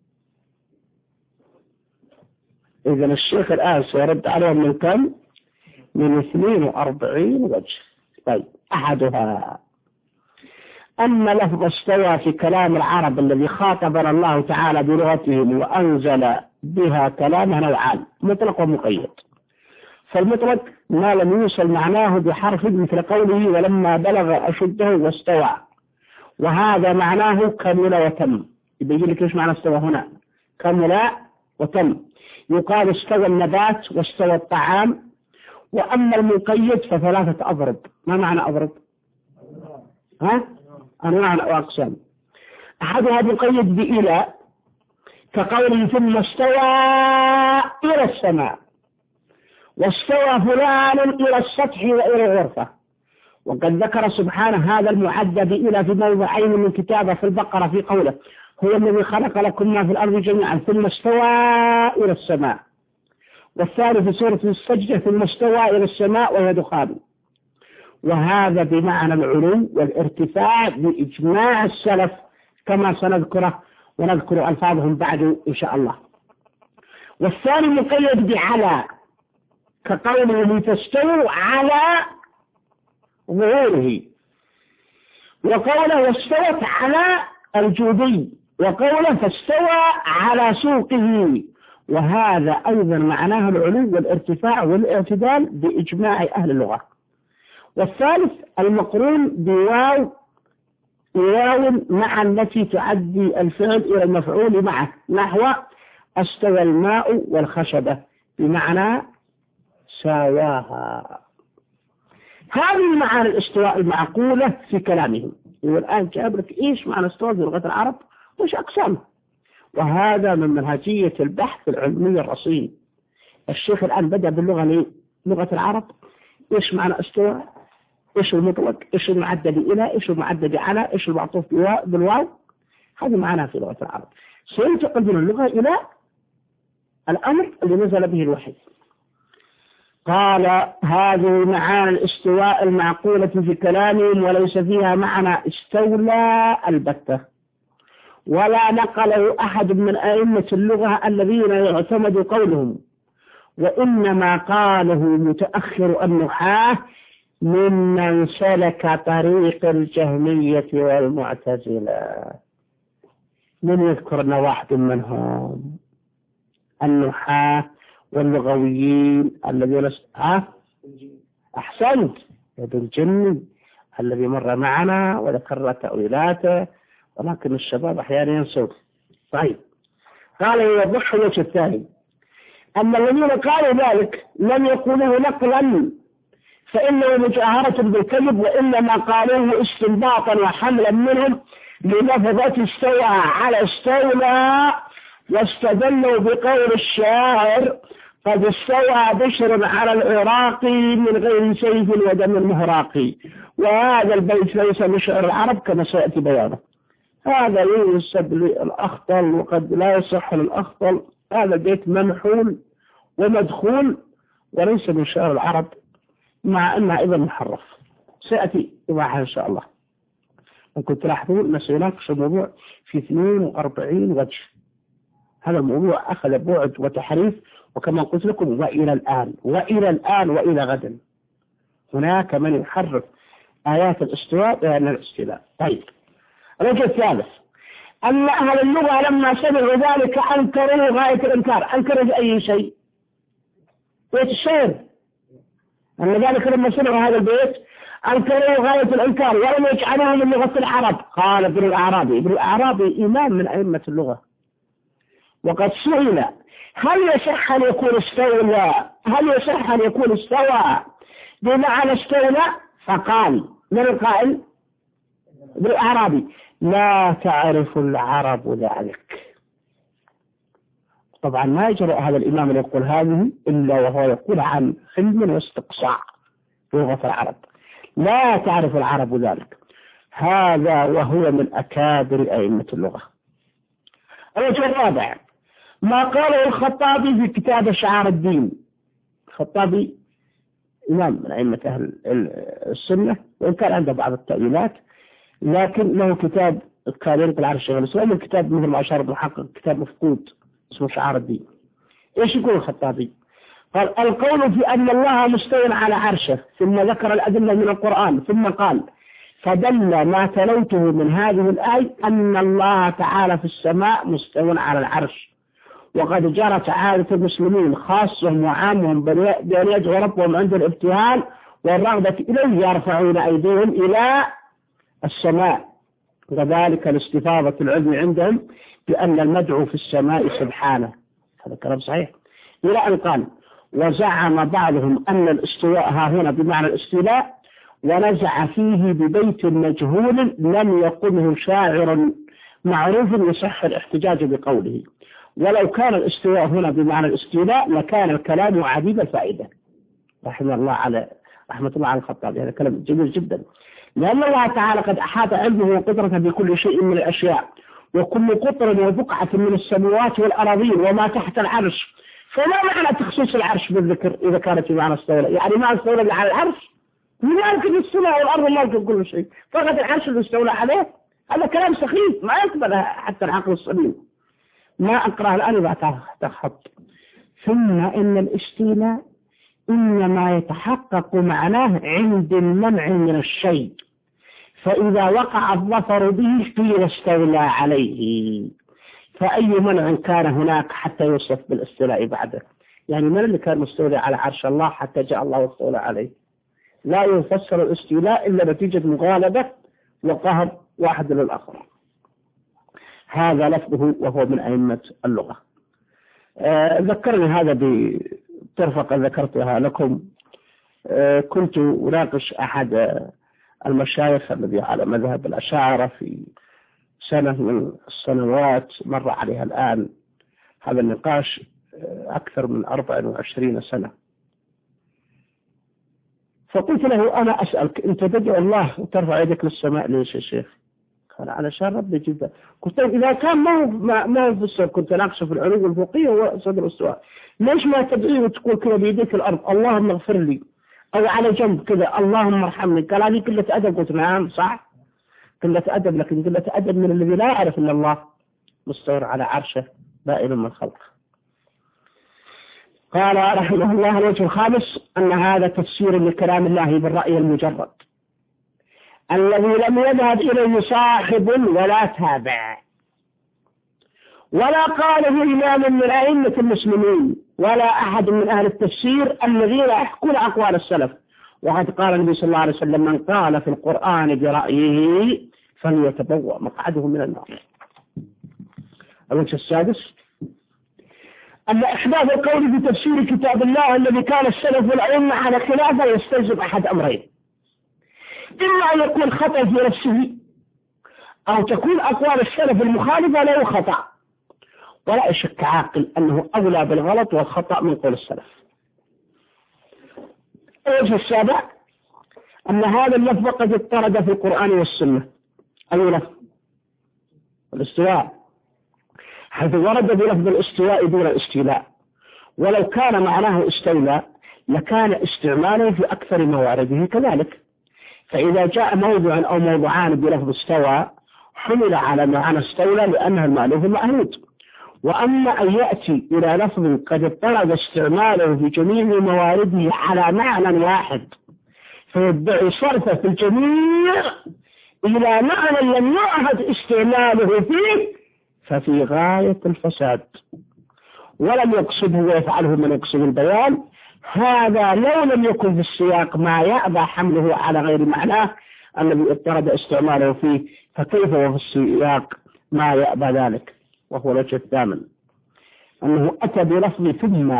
إذا الشيخ الآن سيرد عليهم من كم؟ من اثنين وأربعين وجه. طيب أحدها أن لفظ استوى في كلام العرب الذي خاطبنا الله تعالى بلغتهم وأنزل بها كلامه نوعان، مطلق ومقيد. فالمطلق ما لم يوصل معناه بحرف مثل قوله ولما بلغ أشده واستوى، وهذا معناه كمل وتم. يبين لك ايش معنى استوى هنا؟ كمل وتم. يقال استوى النبات واستوى الطعام. وأما المقيد فثلاثة أضرب. ما معنى أضرب؟ ها؟ أنواع وأقسام. أحدها مقيد بإلى كقوله ثم استوى إلى السماء، واستوى فلان إلى السطح وإلى الغرفة. وقد ذكر سبحانه هذا المعد بإلى في موضعين من كتابه في البقرة في قوله هو الذي خلق لكم ما في الأرض جميعا ثم استوى إلى السماء، والثالث في سورة السجدة ثم استوى إلى السماء وهي دخان. وهذا بمعنى العلو والارتفاع بإجماع السلف كما سنذكره ونذكر ألفاظهم بعد إن شاء الله. والثاني مقيد بعلى كقوله تستوى على ظهوره، وقوله واستوت على الجودي، وقوله فاستوى على سوقه، وهذا أيضا معناه العلو والارتفاع والاعتدال بإجماع أهل اللغة. والثالث المقرون بواو واو مع التي تعدي الفعل إلى المفعول معه، نحو استوى الماء والخشبة بمعنى ساواها. هذه معنى الاستواء المعقولة في كلامهم. والآن جاب لك إيش معنى استواء في لغة العرب وإيش أقسامه، وهذا من منهجية البحث العلمي الرصين. الشيخ الآن بدأ باللغة لغة العرب، إيش معنى استواء، إيش المطلق، إيش المعدل إلى، إيش المعدل على، إيش المعطوف بالواو، هذا معناه في لغة العرب. سينتقل من اللغة إلى الأمر اللي نزل به الوحي. قال هذه معاني الاستواء المعقولة في كلامهم وليس فيها معنى استولى البتة، ولا نقله أحد من أئمة اللغة الذين يعتمد قولهم، وإنما قاله متأخر النحاة ممن سلك طريق الجهمية والمعتزلة. من يذكرنا واحد منهم؟ النحاة واللغويين الذين ها أحسنت ابن الجني الذي مر معنا وذكرنا تأويلاته، ولكن الشباب أحيانا ينسوا. طيب، قال يوضح الوجه الثاني أن الذين قالوا ذلك لم يقولوه نقلا فإنه مجاهرة بالكذب، وإنما قالوه استنباطا وحملا منهم للفظة استوى على استولى، واستدلوا بقول الشاعر قد استوى بشر على العراق من غير سيف ودم المهراق. وهذا البيت ليس من شعر العرب كما سيأتي بيانه، هذا ينسب للأخطل وقد لا يصح للأخطل. هذا البيت منحول ومدخول وليس من شعر العرب، مع أنها أيضا محرف. سيأتي إيضاحها إن شاء الله. ممكن تلاحظون أن سيناقش الموضوع في اثنين وأربعين وجه. هذا الموضوع أخذ بعد وتحريف، وكما قلت لكم وإلى الآن وإلى الآن وإلى غد هناك من يحرف آيات الاستواء بأن الاستيلاء. طيب، الوجه الثالث أن أهل اللغة لما سمعوا ذلك أنكروا غاية الإنكار. أنكروا بأي شيء؟ بيت الشعر، أن ذلك لما سمعوا هذا البيت أنكروا غاية الإنكار ولم يجعلوه من لغة العرب. قال ابن الأعرابي، ابن الأعرابي إمام من أئمة اللغة، وقد سئل هل يصح أن يكون استولى، هل يصح أن يكون استوى بمعنى استولى؟ فقال من القائل؟ ابن الأعرابي لا تعرف العرب ذلك. طبعا ما يجرؤ هذا الإمام أن يقول هذه إلا وهو يقول عن علم واستقصاء لغة العرب. لا تعرف العرب ذلك، هذا وهو من أكابر أئمة اللغة. الوجه الرابع ما قاله الخطابي في كتاب شعار الدين. الخطابي إمام من أئمة أهل السنة، وإن كان عنده بعض التأويلات، لكن له كتاب كان ينقل عن الشيخ الإسلام، الكتاب مثل ما أشار المحقق كتاب مفقود اسمه شعار الدين. إيش يقول الخطابي؟ قال القول في أن الله مستوى على عرشه، ثم ذكر الأدلة من القرآن، ثم قال فدل ما تلوته من هذه الآية أن الله تعالى في السماء مستوى على العرش، وقد جرت عادة المسلمين خاصهم وعامهم بأن يدعو ربهم عند الابتهال والرغبة إليه يرفعون أيديهم إلى السماء، وذلك لاستفاضة العلم عندهم بأن المدعو في السماء سبحانه. هذا كلام صحيح. إلى أن قال وزعم بعضهم أن الاستواء ها هنا بمعنى الاستيلاء، ونزع فيه ببيت مجهول لم يقله شاعر معروف يصح الاحتجاج بقوله، ولو كان الاستواء هنا بمعنى الاستيلاء لكان الكلام عديد الفائدة. رحمه الله على رحمة الله على الخطابي، هذا كلام جميل جدا، لأن الله تعالى قد أحاط علمه وقدرته بكل شيء من الأشياء، وكل قطر وبقعة من السماوات والأراضين وما تحت العرش. فما معنى تخصيص العرش بالذكر إذا كانت بمعنى استولى؟ يعني ما استولى على العرش، مالك السماء والأرض مالك كل شيء، فقط العرش اللي استولى عليه. هذا كلام سخيف ما يقبل حتى العقل السليم. ما أقرأ الآن بعد تخط. ثم إن الاستيلاء إنما يتحقق معناه عند المنع من الشيء، فإذا وقع الظفر به قيل استولى عليه، فأي منع كان هناك حتى يوصف بالاستيلاء بعده؟ يعني من اللي كان مستولى على عرش الله حتى جاء الله واستولى عليه؟ لا يفسر الاستيلاء إلا نتيجة مغالبة وقهر واحد للآخر. هذا لفظه وهو من أئمة اللغة. آه ذكرني هذا ترفق ذكرتها لكم. كنت أناقش أحد المشايخ الذي على مذهب الأشاعرة في سنة من السنوات، مر عليها الآن هذا النقاش أكثر من أربع وعشرين سنة. فقلت له أنا أسألك، أنت تدعو الله وترفع يدك للسماء ليش يا شيخ؟ قال علشان ربي جدا. قلت له إذا كان ما هو ما هو في السر، كنت ناقشه في العلوم الفقهية وصدر الاستواء، ليش ما تدعيه وتقول كذا بيديك الأرض اللهم اغفر لي، أو على جنب كذا اللهم ارحمني؟ قال هذه قلة أدب. قلت نعم صح قلة أدب، لكن قلة أدب من الذي لا يعرف أن الله مستور على عرشه بائن من خلقه. قال رحمه الله الوجه الخامس أن هذا تفسير لكلام الله بالرأي المجرد الذي لم يذهب إليه صاحب ولا تابع ولا قاله إمام من أئمة المسلمين ولا أحد من أهل التفسير الذين يحكون أقوال السلف. وقد قال النبي صلى الله عليه وسلم من قال في القرآن برأيه فليتبوأ مقعده من النار. الوجه السادس أن إحداث القول في تفسير كتاب الله الذي كان السلف والأئمة على خلافه يستلزم أحد أمرين: إما أن يكون خطأ في نفسه، أو تكون أقوال السلف المخالفة له خطأ، ولا يشك عاقل أنه أولى بالغلط والخطأ من قول السلف. الوجه السابع أن هذا اللفظ قد اضطرد في القرآن والسنة. أي لفظ؟ الاستواء، حيث ورد بلفظ الاستواء دون الاستيلاء، ولو كان معناه استولى لكان استعماله في أكثر موارده كذلك. فإذا جاء موضع أو موضعان بلفظ استوى حمل على معنى استولى لأنها المألوف المأهود. وأما أن يأتي إلى لفظ قد اضطرد استعماله في جميع موارده على معنى واحد فيدعي صرفه في الجميع إلى معنى لم يعهد استعماله فيه ففي غاية الفساد، ولم يقصده ويفعله من يقصد البيان. هذا لو لم يكن في السياق ما يأبى حمله على غير معناه الذي اضطرد استعماله فيه، فكيف وفي السياق ما يأبى ذلك؟ وهو الوجه الثامن أنه أتى بلفظ ثم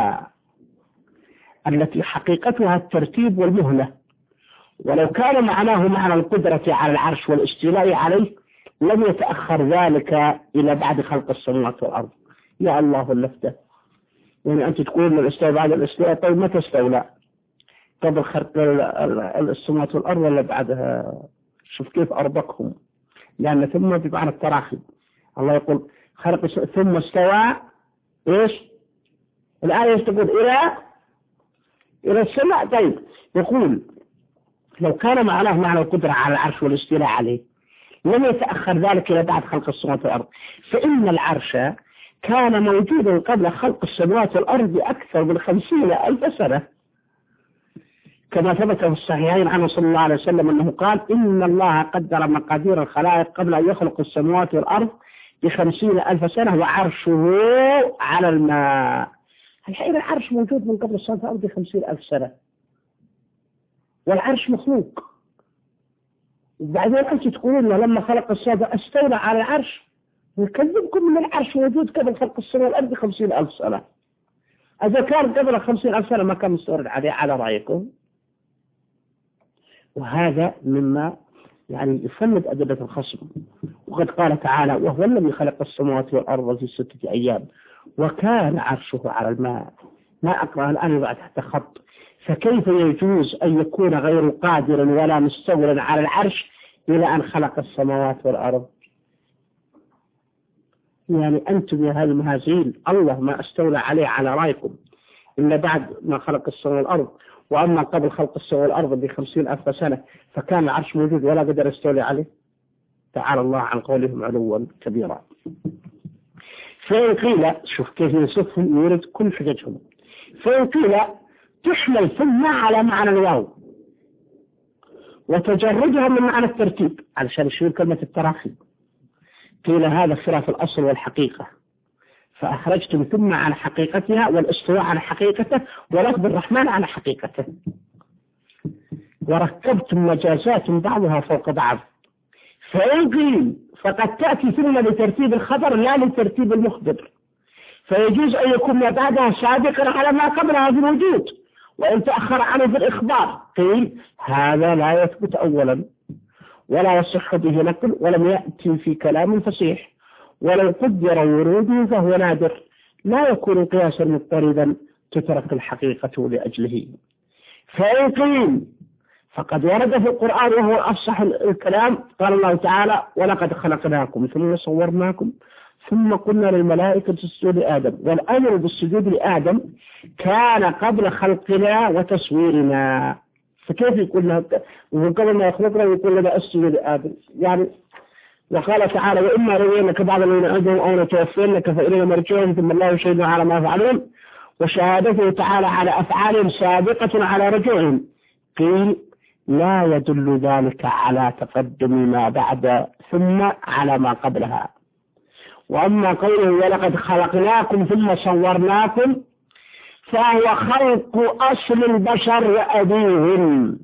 التي حقيقتها الترتيب والمهلة، ولو كان معناه معنى القدرة على العرش والاستيلاء عليه لم يتأخر ذلك إلى بعد خلق السماوات والأرض. يا الله اللفتة، يعني أنت تقول من الاستواء بعد الاستواء، طيب متى استولى؟ قبل خلق السماوات والأرض ولا بعدها؟ شوف كيف أربكهم، لأن ثم بمعنى التراخي. الله يقول خلق ثم استوى إيش؟ الآية تقول إلى إلى السماء. طيب يقول لو كان معناه معنى القدرة على العرش والاستيلاء عليه لم يتأخر ذلك إلى بعد خلق السماوات والأرض، فإن العرش كان موجودا قبل خلق السماوات والأرض بأكثر من خمسين ألف سنة، كما ثبت في الصحيحين عنه صلى الله عليه وسلم أنه قال إن الله قدر مقادير الخلائق قبل أن يخلق السماوات والأرض بخمسين ألف سنة وعرشه على الماء. الحين العرش موجود من قبل السماوات والأرض بخمسين ألف سنة، والعرش مخلوق. وبعدين أنت تقولون لما خلق السماوات استولى على العرش، يكذبكم من العرش موجود قبل خلق السماوات والأرض بخمسين ألف سنة. إذا كان قبل خمسين ألف سنة ما كان مستورد عليه على رأيكم. وهذا مما يعني يفند أدلة الخصم. وقد قال تعالى وهو الذي خلق السماوات والأرض في ستة أيام وكان عرشه على الماء. ما أقرأ الآن بعد تحت خط، فكيف يجوز أن يكون غير قادر ولا مستولى على العرش إلى أن خلق السماوات والأرض؟ يعني أنتم يا هذه المهازيل الله ما استولى عليه على رأيكم إلا بعد ما خلق السماوات والأرض، وأما قبل خلق السماوات والأرض بخمسين ألف سنة فكان العرش موجود ولا قدر يستولي عليه. تعالى الله عن قولهم علوا كبيرا. فإن قيل شوف كيف يوصفهم يورد كل حججهم. فإن قيل تحمل ثم على معنى الواو وتجردها من معنى الترتيب علشان يشير كلمة التراخي، قيل هذا خلاف الأصل والحقيقة، فأخرجتم ثم على حقيقتها والاستواء على حقيقته ولفظ الرحمن على حقيقته، وركبتم مجازات بعضها فوق بعض. فإن قيل فقد تأتي ثم لترتيب الخبر لا لترتيب المخبر، فيجوز أن يكون ما بعدها سابقا على ما قبلها في الوجود، وإن تأخر عنه في الإخبار. قيل هذا لا يثبت أولا ولا يصح به نقل، ولم يأتي في كلام فصيح، ولو قدر وروده فهو نادر، لا يكون قياسا مضطردا تترك الحقيقة لأجله. فإن قيل فقد ورد في القرآن وهو أفصح الكلام، قال الله تعالى ولقد خلقناكم ثم صورناكم ثم قلنا للملائكة اسجدوا لآدم، والأمر بالسجود لآدم كان قبل خلقنا وتصويرنا، فكيف يقول لنا وقبل ما يخلقنا يقول لنا اسجدوا لآدم؟ يعني وقال تعالى وإما رضينك بعض الذين عندهم أو نتوفينك فإلينا مرجعهم ثم الله يشهد على ما يفعلون، وشهادته تعالى على أفعالهم سابقة على رجوعهم. قيل لا يدل ذلك على تقدم ما بعد ثم على ما قبلها. وأما قوله ولقد خلقناكم ثم صورناكم فهو خلق أصل البشر وأبيهم،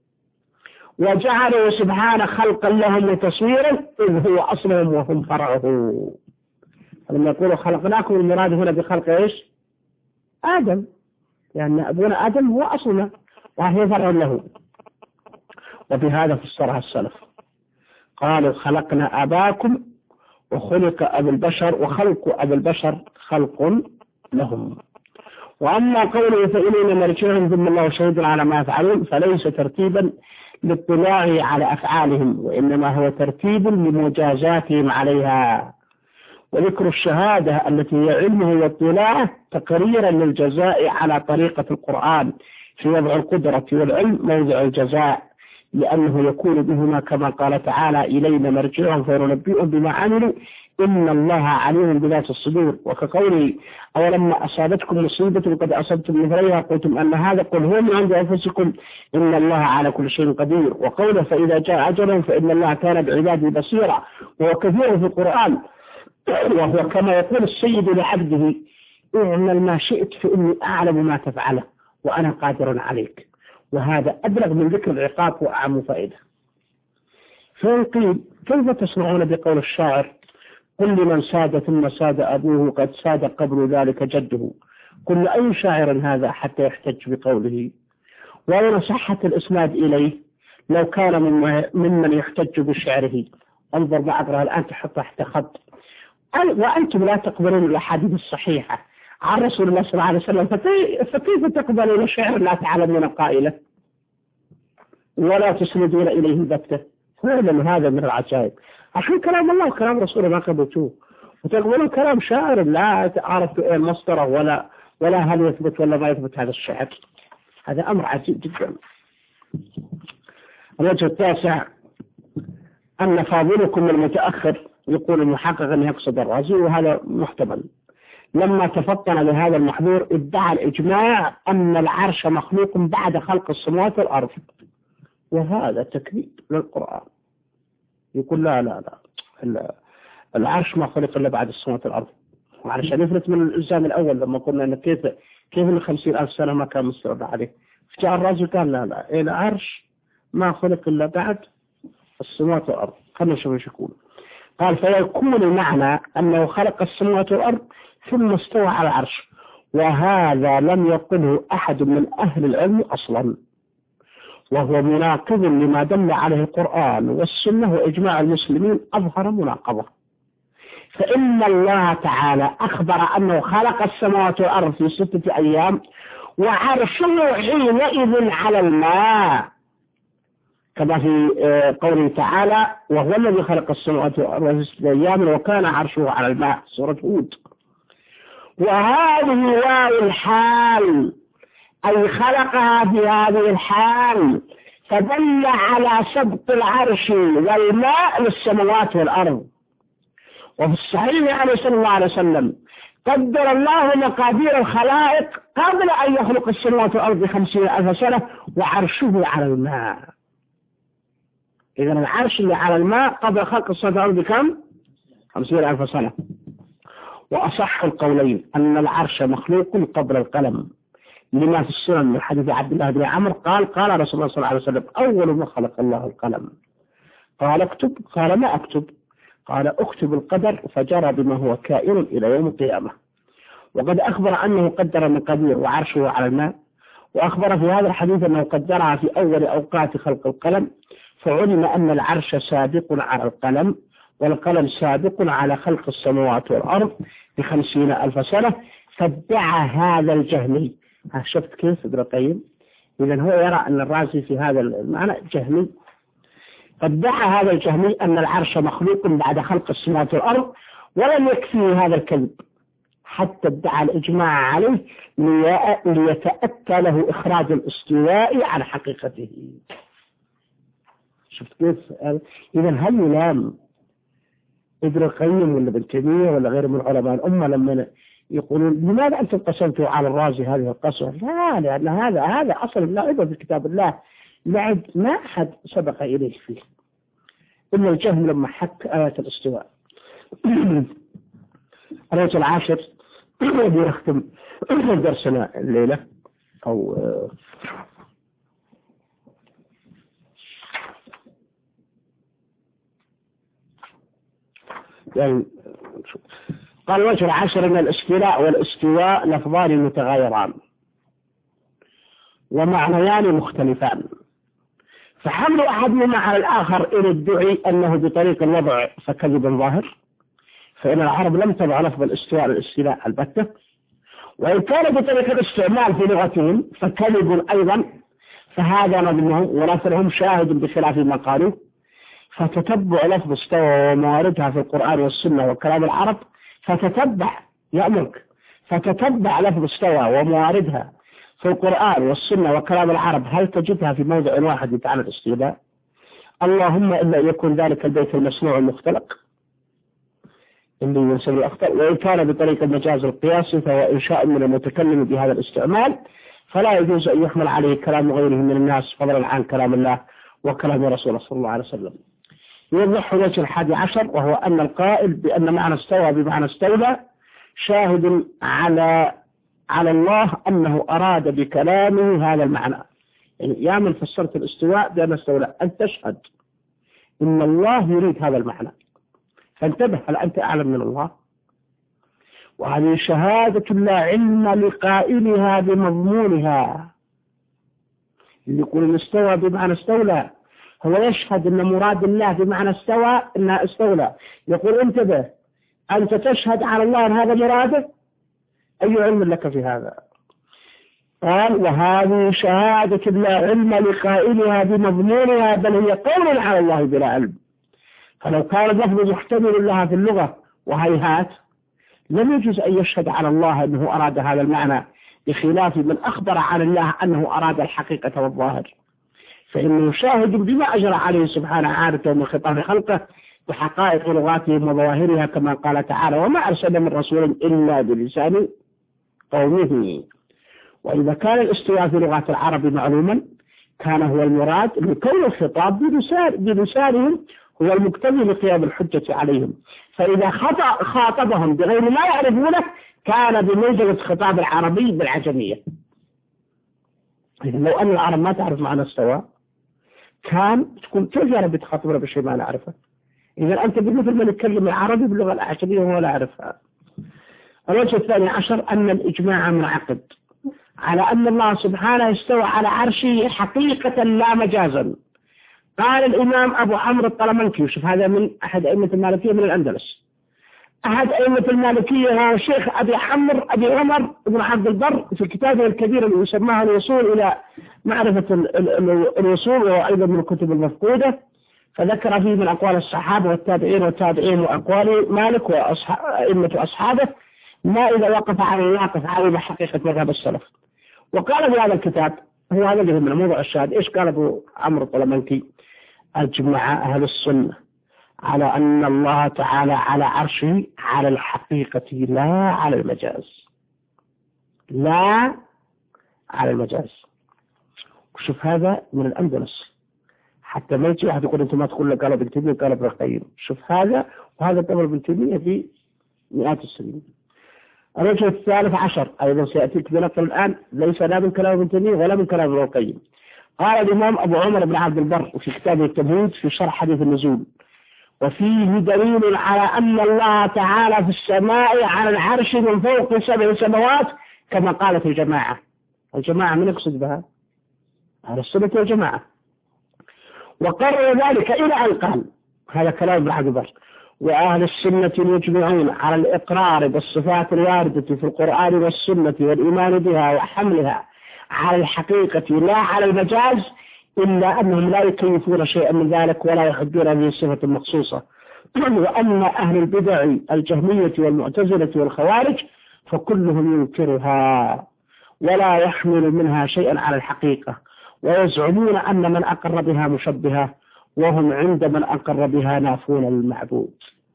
وجعله سبحانه خلقا لهم وتصويرا إذ هو أصلهم وهم فرعه. لما يقولوا خلقناكم المراد هنا بخلق إيش؟ آدم، لأن يعني أبونا آدم هو أصلنا وهو فرع له. وبهذا فسرها السلف، قالوا خلقنا أباكم وخلق أبو البشر، وخلق أبو البشر خلق لهم. وأما قوله فإلينا مرجعهم ثم الله شهيد على ما يفعلون فليس ترتيبا للاطلاع على أفعالهم، وإنما هو ترتيب لمجازاتهم عليها، وذكر الشهادة التي هي علمه واطلاعه تقريرا للجزاء على طريقة القرآن في وضع القدرة والعلم موضع الجزاء، لأنه يكون بهما كما قال تعالى إلينا مرجعهم فينبئهم بما عملوا إن الله عليم بذات الصدور. وكقوله أولما أصابتكم مصيبة قد أصبتم مثلها قلتم أن هذا قل هو من عند أنفسكم إن الله على كل شيء قدير. وقوله فإذا جاء أجلهم فإن الله كان بعباده بصيرا، وهو كثير في القرآن، وهو كما يقول السيد لعبده اعمل ما شئت فإني أعلم ما تفعله وأنا قادر عليك، وهذا أبلغ من ذكر العقاب وأعم فائدة. فإن قيل كيف تصنعون بقول الشاعر قل لمن ساد ثم ساد أبوه قد ساد قبل ذلك جده، قل أي شاعر هذا حتى يحتج بقوله؟ وأين صحة الإسناد إليه لو كان ممن يحتج بشعره؟ انظر ما أقرأ الآن تحط تحت خط وأنتم لا تقبلون الأحاديث الصحيحة عن رسول الله صلى الله عليه وسلم، فكيف تقبلون شعر لا تعلمون قائله ولا تسندون إليه البتة؟ فعلا هذا من العجائب. عشان كلام الله وكلام رسوله ما قبلتوه، وتقبلون كلام شاعر لا عرفتوا ايه المصدر ولا ولا هل يثبت ولا ما يثبت هذا الشعر. هذا أمر عجيب جدا. الوجه التاسع أن فاضلكم المتأخر يقول المحقق أن يقصد الرازي، وهذا محتمل. لما تفطن لهذا المحظور ادعى الإجماع أن العرش مخلوق بعد خلق السماوات والأرض، وهذا تكذيب للقرآن. يقول لا لا لا العرش ما خلق إلا بعد السماوات والأرض، وعلشان نفرت من الإلزام الأول لما قلنا أن كيف كيف من خمسين ألف سنة ما كان مسترد عليه، فجاء الرازي قال لا لا العرش ما خلق إلا بعد السماوات والأرض. خلنا نشوف ايش يقول. قال فيكون المعنى أنه خلق السماوات والأرض ثم استوى على العرش، وهذا لم يقله أحد من أهل العلم أصلا، وهو مناقض لما دل عليه القرآن والسنة وإجماع المسلمين أظهر مناقضة. فإن الله تعالى أخبر أنه خلق السماوات والأرض في ستة أيام وعرشه حينئذ على الماء، كما في قوله تعالى وهو الذي خلق السماوات والأرض في ستة أيام وكان عرشه على الماء، سورة هود. وهذه واو الحال أي خلقها في هذه الحال، فدل على سبق العرش والماء للسماوات والأرض. وفي الصحيح عنه صلى الله عليه وسلم قدر الله مقادير الخلائق قبل أن يخلق السماوات والأرض بخمسين ألف سنة وعرشه على الماء. إذن العرش اللي على الماء قبل خلق السماوات والأرض بكم؟ خمسين ألف سنة. وأصح القولين أن العرش مخلوق قبل القلم، لما في السنن من حديث عبد الله بن عمرو قال قال رسول الله صلى الله عليه وسلم أول ما خلق الله القلم، قال اكتب، قال ما أكتب، قال اكتب القدر فجرى بما هو كائن إلى يوم القيامة. وقد أخبر أنه قدر المقادير وعرشه على الماء، وأخبر في هذا الحديث أنه قدرها في أول أوقات خلق القلم، فعلم أن العرش سابق على القلم، والقلم سابق على خلق السماوات والأرض بخمسين ألف سنة. فادعى هذا الجهمي، شفت كيف ابن القيم؟ إذن هو يرى أن الرازي في هذا المعنى جهمي. فادعى هذا الجهمي أن العرش مخلوق بعد خلق السماوات والأرض، ولم يكفيه هذا الكذب حتى ادعى الإجماع عليه ليتأتى له إخراج الاستواء عن حقيقته. شفت كيف؟ إذن هل يلام ابن القيم ولا ابن تيمية ولا غيره من علماء الأمة لما يقولون لماذا أنتم قسمتوا على الرازي هذه القسوة؟ لا، لأن هذا هذا أصل لا عبر في كتاب الله، لعب ما أحد سبق إليه فيه إلا الجهم لما حك آيات الاستواء. الرجل العاشر بيختم درسنا الليلة أو يعني قال الوجه العاشر أن الاستيلاء والاستواء لفظان متغايران ومعنيان مختلفان، فحمل أحدهما على الآخر إن ادعي أنه بطريق الوضع فكذب ظاهر، فإن العرب لم تضع لفظ الاستواء للاستيلاء البتة، وإن كان بطريق الاستعمال في لغتهم فكذب أيضا، فهذا نظمهم ونثرهم شاهد بخلاف ما قالوا. فتتبع لفظ استوى ومواردها في القرآن والسنة وكلام العرب، فتتبع يأمرك فتتبع لفظ استوى ومواردها في القرآن والسنة وكلام العرب، هل تجدها في موضع واحد يتعالى الاستيلاء؟ اللهم إلا يكون ذلك البيت المصنوع المختلق اللي ينسب الأخطاء، وإن كان بطريقة المجاز القياسي فهو إنشاء من المتكلم بهذا الاستعمال، فلا يجوز أن يحمل عليه كلام غيره من الناس فضلا عن كلام الله وكلام رسوله صلى الله عليه وسلم. يوضح وجه الحادي عشر، وهو أن القائل بأن معنى استوى بمعنى استولى شاهد على على الله أنه أراد بكلامه هذا المعنى. يعني يا من فسرت الاستواء بأن استولى أن تشهد إن الله يريد هذا المعنى، فانتبه، هل أنت أعلم من الله؟ وهذه شهادة لا علم لقائلها بمضمونها. اللي يقول استوى بمعنى استولى هو يشهد أن مراد الله بمعنى استوى أنها استولى، يقول انتبه، أنت تشهد على الله أن هذا مراده؟ أي علم لك في هذا؟ قال وهذه شهادة لا علم لقائلها بمضمونها، بل هي قول على الله بلا علم. فلو كان اللفظ محتمل لها في اللغة وهيهات لم يجوز أن يشهد على الله أنه أراد هذا المعنى، بخلاف من أخبر عن الله أنه أراد الحقيقة والظاهر، فإنه شاهد بما أجرى عليه سبحانه عادة من خطاب خلقه بحقائق لغاتهم وظواهرها، كما قال تعالى وما أرسل من رسول إلا بلسان قومه. وإذا كان الاستواء في لغات العرب معلوما كان هو المراد لكون الخطاب بلسانهم هو المقتضي لقيام الحجة عليهم، فإذا خاطبهم بغير ما يعرفونه كان بمنزلة خطاب العربي بالعجمية. لو أن العرب ما تعرف معنى استوى كان تكون كيف يعني بتخاطبنا بشيء ما نعرفه؟ إذا أنت مثل ما نتكلم العربي باللغة الأعجمية وهو لا يعرفها. الوجه الثاني عشر أن الإجماع منعقد على أن الله سبحانه استوى على عرشه حقيقة لا مجازا. قال الإمام أبو عمرو الطلمنكي، وشوف هذا من أحد أئمة المالكية من الأندلس، أحد أئمة المالكية هو شيخ أبي عمرو أبي عمر بن عبد البر في كتابه الكبير اللي يسماه الوصول إلى معرفة الوصول، وهو أيضا من الكتب المفقودة، فذكر فيه من أقوال الصحابة والتابعين والتابعين وأقوال مالك وأئمة أصحابه ما إذا وقف على الواقف على حقيقة مذهب السلف. وقال في هذا الكتاب، هو هذا اللي من موضوع الشاهد، إيش قال أبو عمرو الطلمنكي؟ أجمع أهل السنة على أن الله تعالى على عرشه على الحقيقة لا على المجاز، لا على المجاز. شوف هذا من الأندلس، حتى ما يجي واحد يقول أنت ما تقول لك قال ابن تيمية قال ابن القيم. شوف هذا، وهذا قبل ابن تيمية في مئات السنين. الوجه الثالث عشر أيضا سيأتيك بنقل الآن ليس لا من كلام ابن تيمية ولا من كلام ابن القيم. قال الإمام أبو عمر بن عبد البر في كتابه التمهيد في شرح حديث النزول، وفيه دليل على أن الله تعالى في السماء على العرش من فوق سبع سماوات كما قالت الجماعة. الجماعة من يقصد بها؟ أهل السنة والجماعة. وقرر ذلك إلى أن قال، هذا كلام ابن عبد البر، وأهل السنة يجمعون على الإقرار بالصفات الواردة في القرآن والسنة والإيمان بها وحملها على الحقيقة لا على المجاز، إلا أنهم لا يكيفون شيئا من ذلك ولا يحدون به الصفة المخصوصة. وأن أهل البدع الجهمية والمعتزلة والخوارج فكلهم ينكرها ولا يحمل منها شيئا على الحقيقة، ويزعمون أن من أقر بها مشبهة، وهم عند من أقر بها نافون المعبود.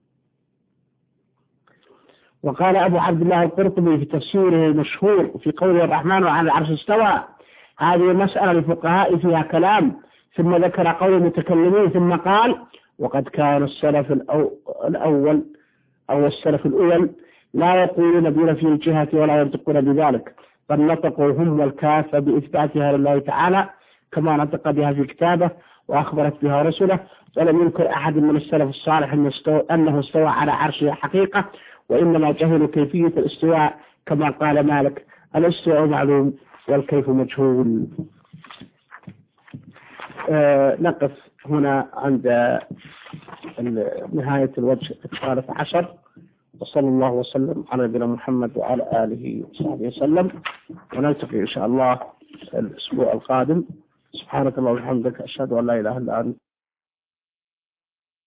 وقال أبو عبد الله القرطبي في تفسيره المشهور في قوله الرحمن على العرش استوى، هذه مسألة الفقهاء فيها كلام، ثم ذكر قول المتكلمين ثم قال: وقد كان السلف الأول أو السلف الأول لا يقولون بنفي الجهة ولا ينطقون بذلك، بل نطقوا هم والكافة بإثباتها لله تعالى كما نطق بها في كتابه وأخبرت بها رسله، ولم ينكر أحد من السلف الصالح أنه استوى على عرشه حقيقة، وإنما جهلوا كيفية الاستواء كما قال مالك: الاستواء معلوم والكيف مجهول. آه نقف هنا عند نهاية الوجه الثالث عشر، وصلى الله وسلم على نبينا محمد وعلى آله وصحبه وسلم، ونلتقي إن شاء الله الأسبوع القادم. سبحانك اللهم وبحمدك، أشهد أن لا إله إلا أنت.